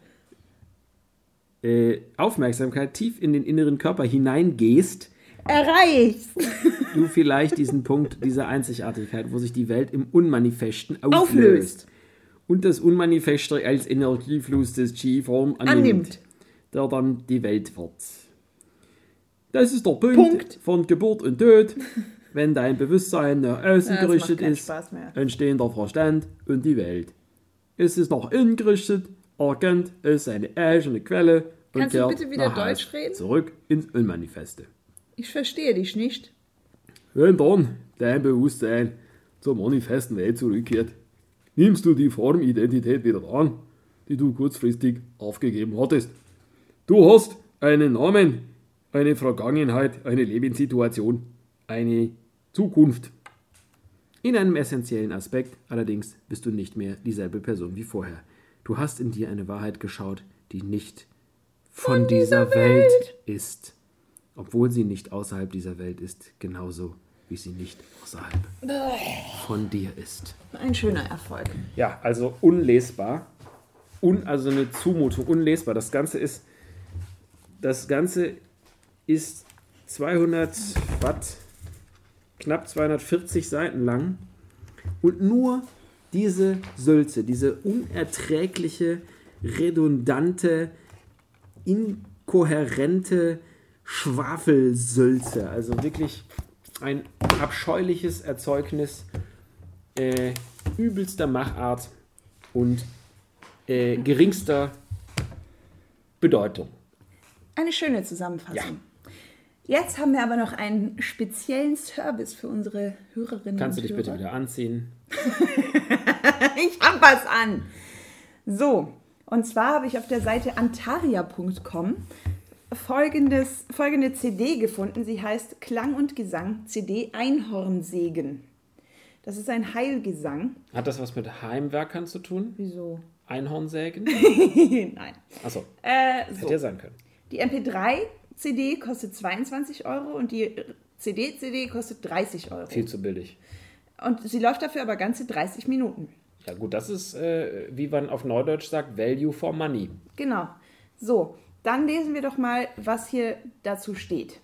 C: äh, Aufmerksamkeit tief in den inneren Körper hineingehst,
B: Erreicht.
C: du vielleicht diesen Punkt dieser Einzigartigkeit, wo sich die Welt im Unmanifesten auflöst.
B: Auflöst.
C: Und das Unmanifeste als Energiefluss des Qi-Form annimmt,
B: Annimmt.
C: der dann die Welt wird. Das ist der Punkt,
B: Punkt.
C: von Geburt und Tod. Wenn dein Bewusstsein nach außen
B: Ja, das
C: gerichtet
B: macht keinen
C: ist,
B: Spaß mehr.
C: entstehen der Verstand und die Welt. Es ist nach innen gerichtet, erkennt es seine eigene Quelle und
B: Kannst du
C: kehrt
B: bitte wieder
C: nach Haus
B: Deutsch reden?
C: zurück ins Unmanifeste.
B: Ich verstehe dich nicht.
C: Wenn dann dein Bewusstsein zur manifesten Welt zurückkehrt, nimmst du die Formidentität wieder an, die du kurzfristig aufgegeben hattest. Du hast einen Namen, eine Vergangenheit, eine Lebenssituation, eine Zukunft. In einem essentiellen Aspekt allerdings bist du nicht mehr dieselbe Person wie vorher. Du hast in dir eine Wahrheit geschaut, die nicht von, dieser, Welt. Welt ist. Obwohl sie nicht außerhalb dieser Welt ist, genauso wie sie nicht außerhalb von dir ist.
B: Ein schöner Erfolg.
C: Ja, also unlesbar. Un, also eine Zumutung, unlesbar. Das Ganze ist, das Ganze ist zweihundert Watt, knapp zweihundertvierzig Seiten lang. Und nur diese Sülze, diese unerträgliche, redundante, inkohärente Schwafelsülze. Also wirklich ein abscheuliches Erzeugnis äh, übelster Machart und äh, geringster Bedeutung.
B: Eine schöne Zusammenfassung.
C: Ja.
B: Jetzt haben wir aber noch einen speziellen Service für unsere Hörerinnen
C: Kannst du
B: und
C: dich
B: Hörer.
C: bitte wieder anziehen?
B: Ich hab was an. So, und zwar habe ich auf der Seite antaria punkt com folgendes, folgende C D gefunden. Sie heißt Klang und Gesang C D Einhornsegen. Das ist ein Heilgesang.
C: Hat das was mit Heimwerkern zu tun?
B: Wieso?
C: Einhornsägen?
B: Nein.
C: Achso,
B: Äh,
C: hätte
B: so.
C: ja sein können.
B: Die M P drei C D kostet zweiundzwanzig Euro und die C D C D kostet dreißig Euro.
C: Viel zu billig.
B: Und sie läuft dafür aber ganze dreißig Minuten.
C: Ja gut, das ist, äh, wie man auf Neudeutsch sagt, Value for Money.
B: Genau. So, dann lesen wir doch mal, was hier dazu steht.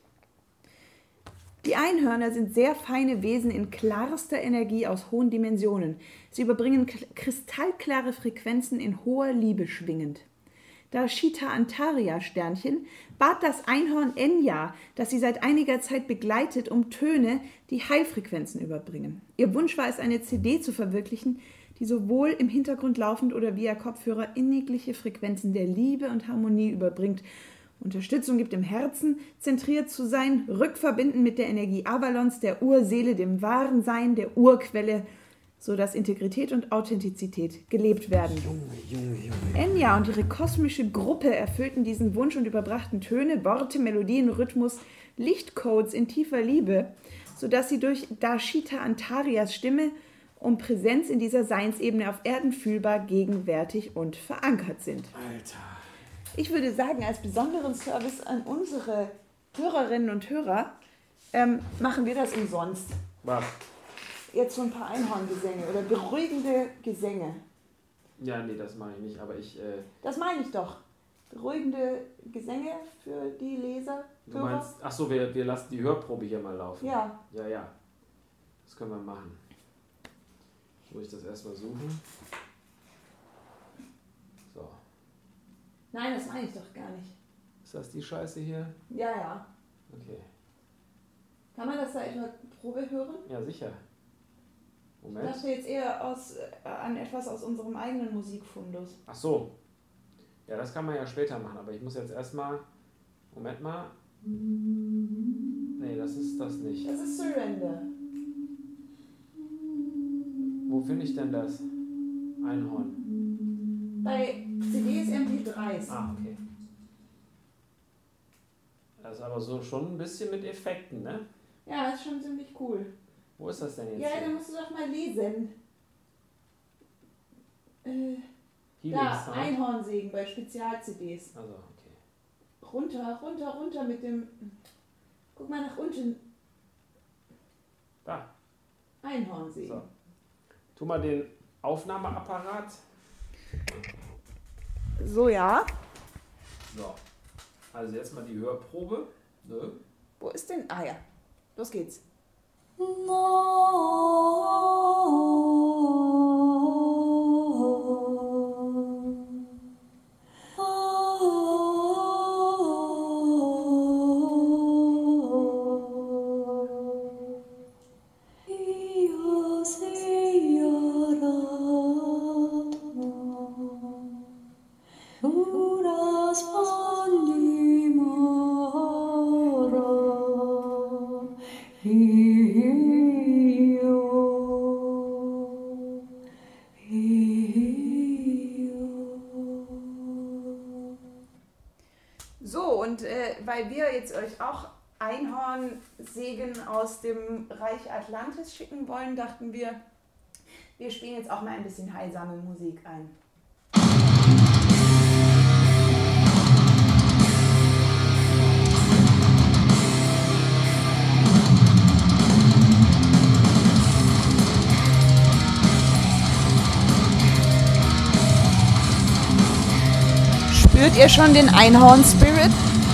B: Die Einhörner sind sehr feine Wesen in klarster Energie aus hohen Dimensionen. Sie überbringen k- kristallklare Frequenzen in hoher Liebe schwingend. Das Shita Antaria Sternchen bat das Einhorn Enya, das sie seit einiger Zeit begleitet, um Töne, die Heilfrequenzen überbringen. Ihr Wunsch war es, eine C D zu verwirklichen, die sowohl im Hintergrund laufend oder via Kopfhörer innigliche Frequenzen der Liebe und Harmonie überbringt, Unterstützung gibt im Herzen, zentriert zu sein, rückverbinden mit der Energie Avalons, der Urseele, dem wahren Sein, der Urquelle, sodass Integrität und Authentizität gelebt werden.
C: Junge, Junge, Junge.
B: Enya und ihre kosmische Gruppe erfüllten diesen Wunsch und überbrachten Töne, Worte, Melodien, Rhythmus, Lichtcodes in tiefer Liebe, sodass sie durch Dashita Antarias Stimme um Präsenz in dieser Seinsebene auf Erden fühlbar, gegenwärtig und verankert sind.
C: Alter.
B: Ich würde sagen, als besonderen Service an unsere Hörerinnen und Hörer ähm, machen wir das umsonst.
C: Was?
B: Jetzt so ein paar Einhorngesänge oder beruhigende Gesänge.
C: Ja, nee, das mache ich nicht, aber ich... Äh,
B: Das meine ich doch. Beruhigende Gesänge für die Leser,
C: du
B: Hörer.
C: meinst, ach so, wir, wir lassen die Hörprobe hier mal laufen.
B: Ja.
C: Ja, ja. Das können wir machen. Muss ich das erstmal suchen? So.
B: Nein, das meine ich doch gar nicht.
C: Ist das die Scheiße hier?
B: Ja, ja.
C: Okay.
B: Kann man das da etwa Probe hören?
C: Ja, sicher.
B: Ich
C: Moment.
B: dachte jetzt eher aus, äh, an etwas aus unserem eigenen Musikfundus.
C: Ach so. Ja, das kann man ja später machen, aber ich muss jetzt erstmal... Moment mal. Nee, das ist das nicht.
B: Das ist Surrender.
C: Wo finde ich denn das? Einhorn.
B: Bei C Ds, M P dreis.
C: Ah, okay. Das ist aber so schon ein bisschen mit Effekten, ne?
B: Ja, das ist schon ziemlich cool.
C: Wo ist das denn jetzt?
B: Ja,
C: hier?
B: dann musst du doch mal lesen. Äh,
C: Healing
B: da,
C: Sound?
B: Einhornsegen bei Spezial-C Ds.
C: Also, okay.
B: Runter, runter, runter mit dem... Guck mal nach unten.
C: Da.
B: Einhornsegen.
C: So. Tu mal den Aufnahmeapparat.
B: So, ja.
C: So. Also jetzt mal die Hörprobe. Ne?
B: Wo ist denn... Ah ja, los geht's. So, und äh, weil wir jetzt euch auch Einhornsegen aus dem Reich Atlantis schicken wollen, dachten wir, wir spielen jetzt auch mal ein bisschen heilsame Musik ein. Spürt ihr schon den Einhorn-Spirit?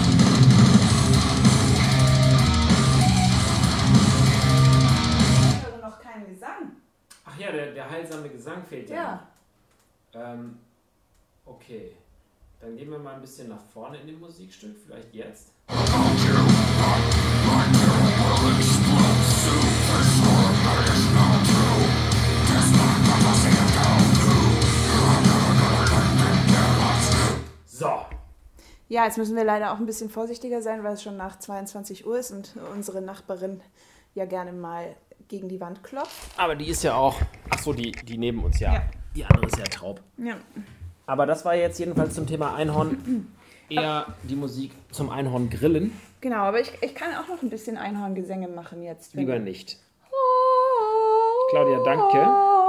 B: Ich höre noch keinen Gesang.
C: Ach ja, der, der heilsame Gesang fehlt ja.
B: Ja.
C: Ähm, okay. Dann gehen wir mal ein bisschen nach vorne in dem Musikstück. Vielleicht jetzt. So.
B: Ja, jetzt müssen wir leider auch ein bisschen vorsichtiger sein, weil es schon nach zweiundzwanzig Uhr ist und unsere Nachbarin ja gerne mal gegen die Wand klopft.
C: Aber die ist ja auch, ach so, die, die neben uns, ja.
B: Ja.
C: Die andere ist ja taub.
B: Ja.
C: Aber das war jetzt jedenfalls zum Thema Einhorn eher die Musik zum Einhorn grillen.
B: Genau, aber ich, ich kann auch noch ein bisschen Einhorngesänge machen jetzt. wenn-
C: Lieber nicht. Claudia, danke.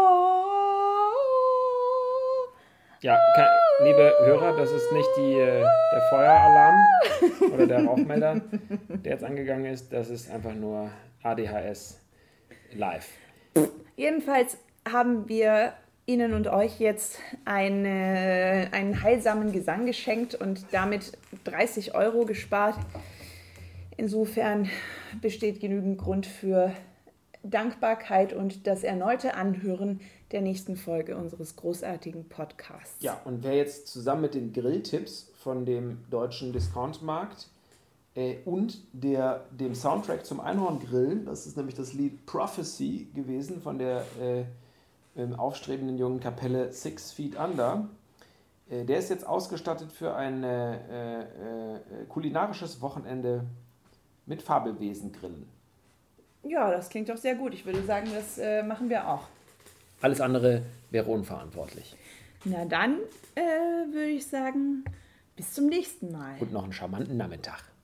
C: Ja, kann, liebe Hörer, das ist nicht die, äh, der Feueralarm oder der Rauchmelder, der jetzt angegangen ist. Das ist einfach nur A D H S live.
B: Jedenfalls haben wir Ihnen und euch jetzt eine, einen heilsamen Gesang geschenkt und damit dreißig Euro gespart. Insofern besteht genügend Grund für Dankbarkeit und das erneute Anhören der nächsten Folge unseres großartigen Podcasts.
C: Ja, und wer jetzt zusammen mit den Grilltipps von dem deutschen Discountmarkt äh, und der, dem Soundtrack zum Einhorngrillen, das ist nämlich das Lied Prophecy gewesen von der äh, ähm, aufstrebenden jungen Kapelle Six Feet Under, äh, der ist jetzt ausgestattet für ein äh, äh, kulinarisches Wochenende mit Fabelwesen grillen.
B: Ja, das klingt doch sehr gut. Ich würde sagen, das äh, machen wir auch.
C: Alles andere wäre unverantwortlich.
B: Na dann äh, würde ich sagen, bis zum nächsten Mal.
C: Und noch einen charmanten Nachmittag.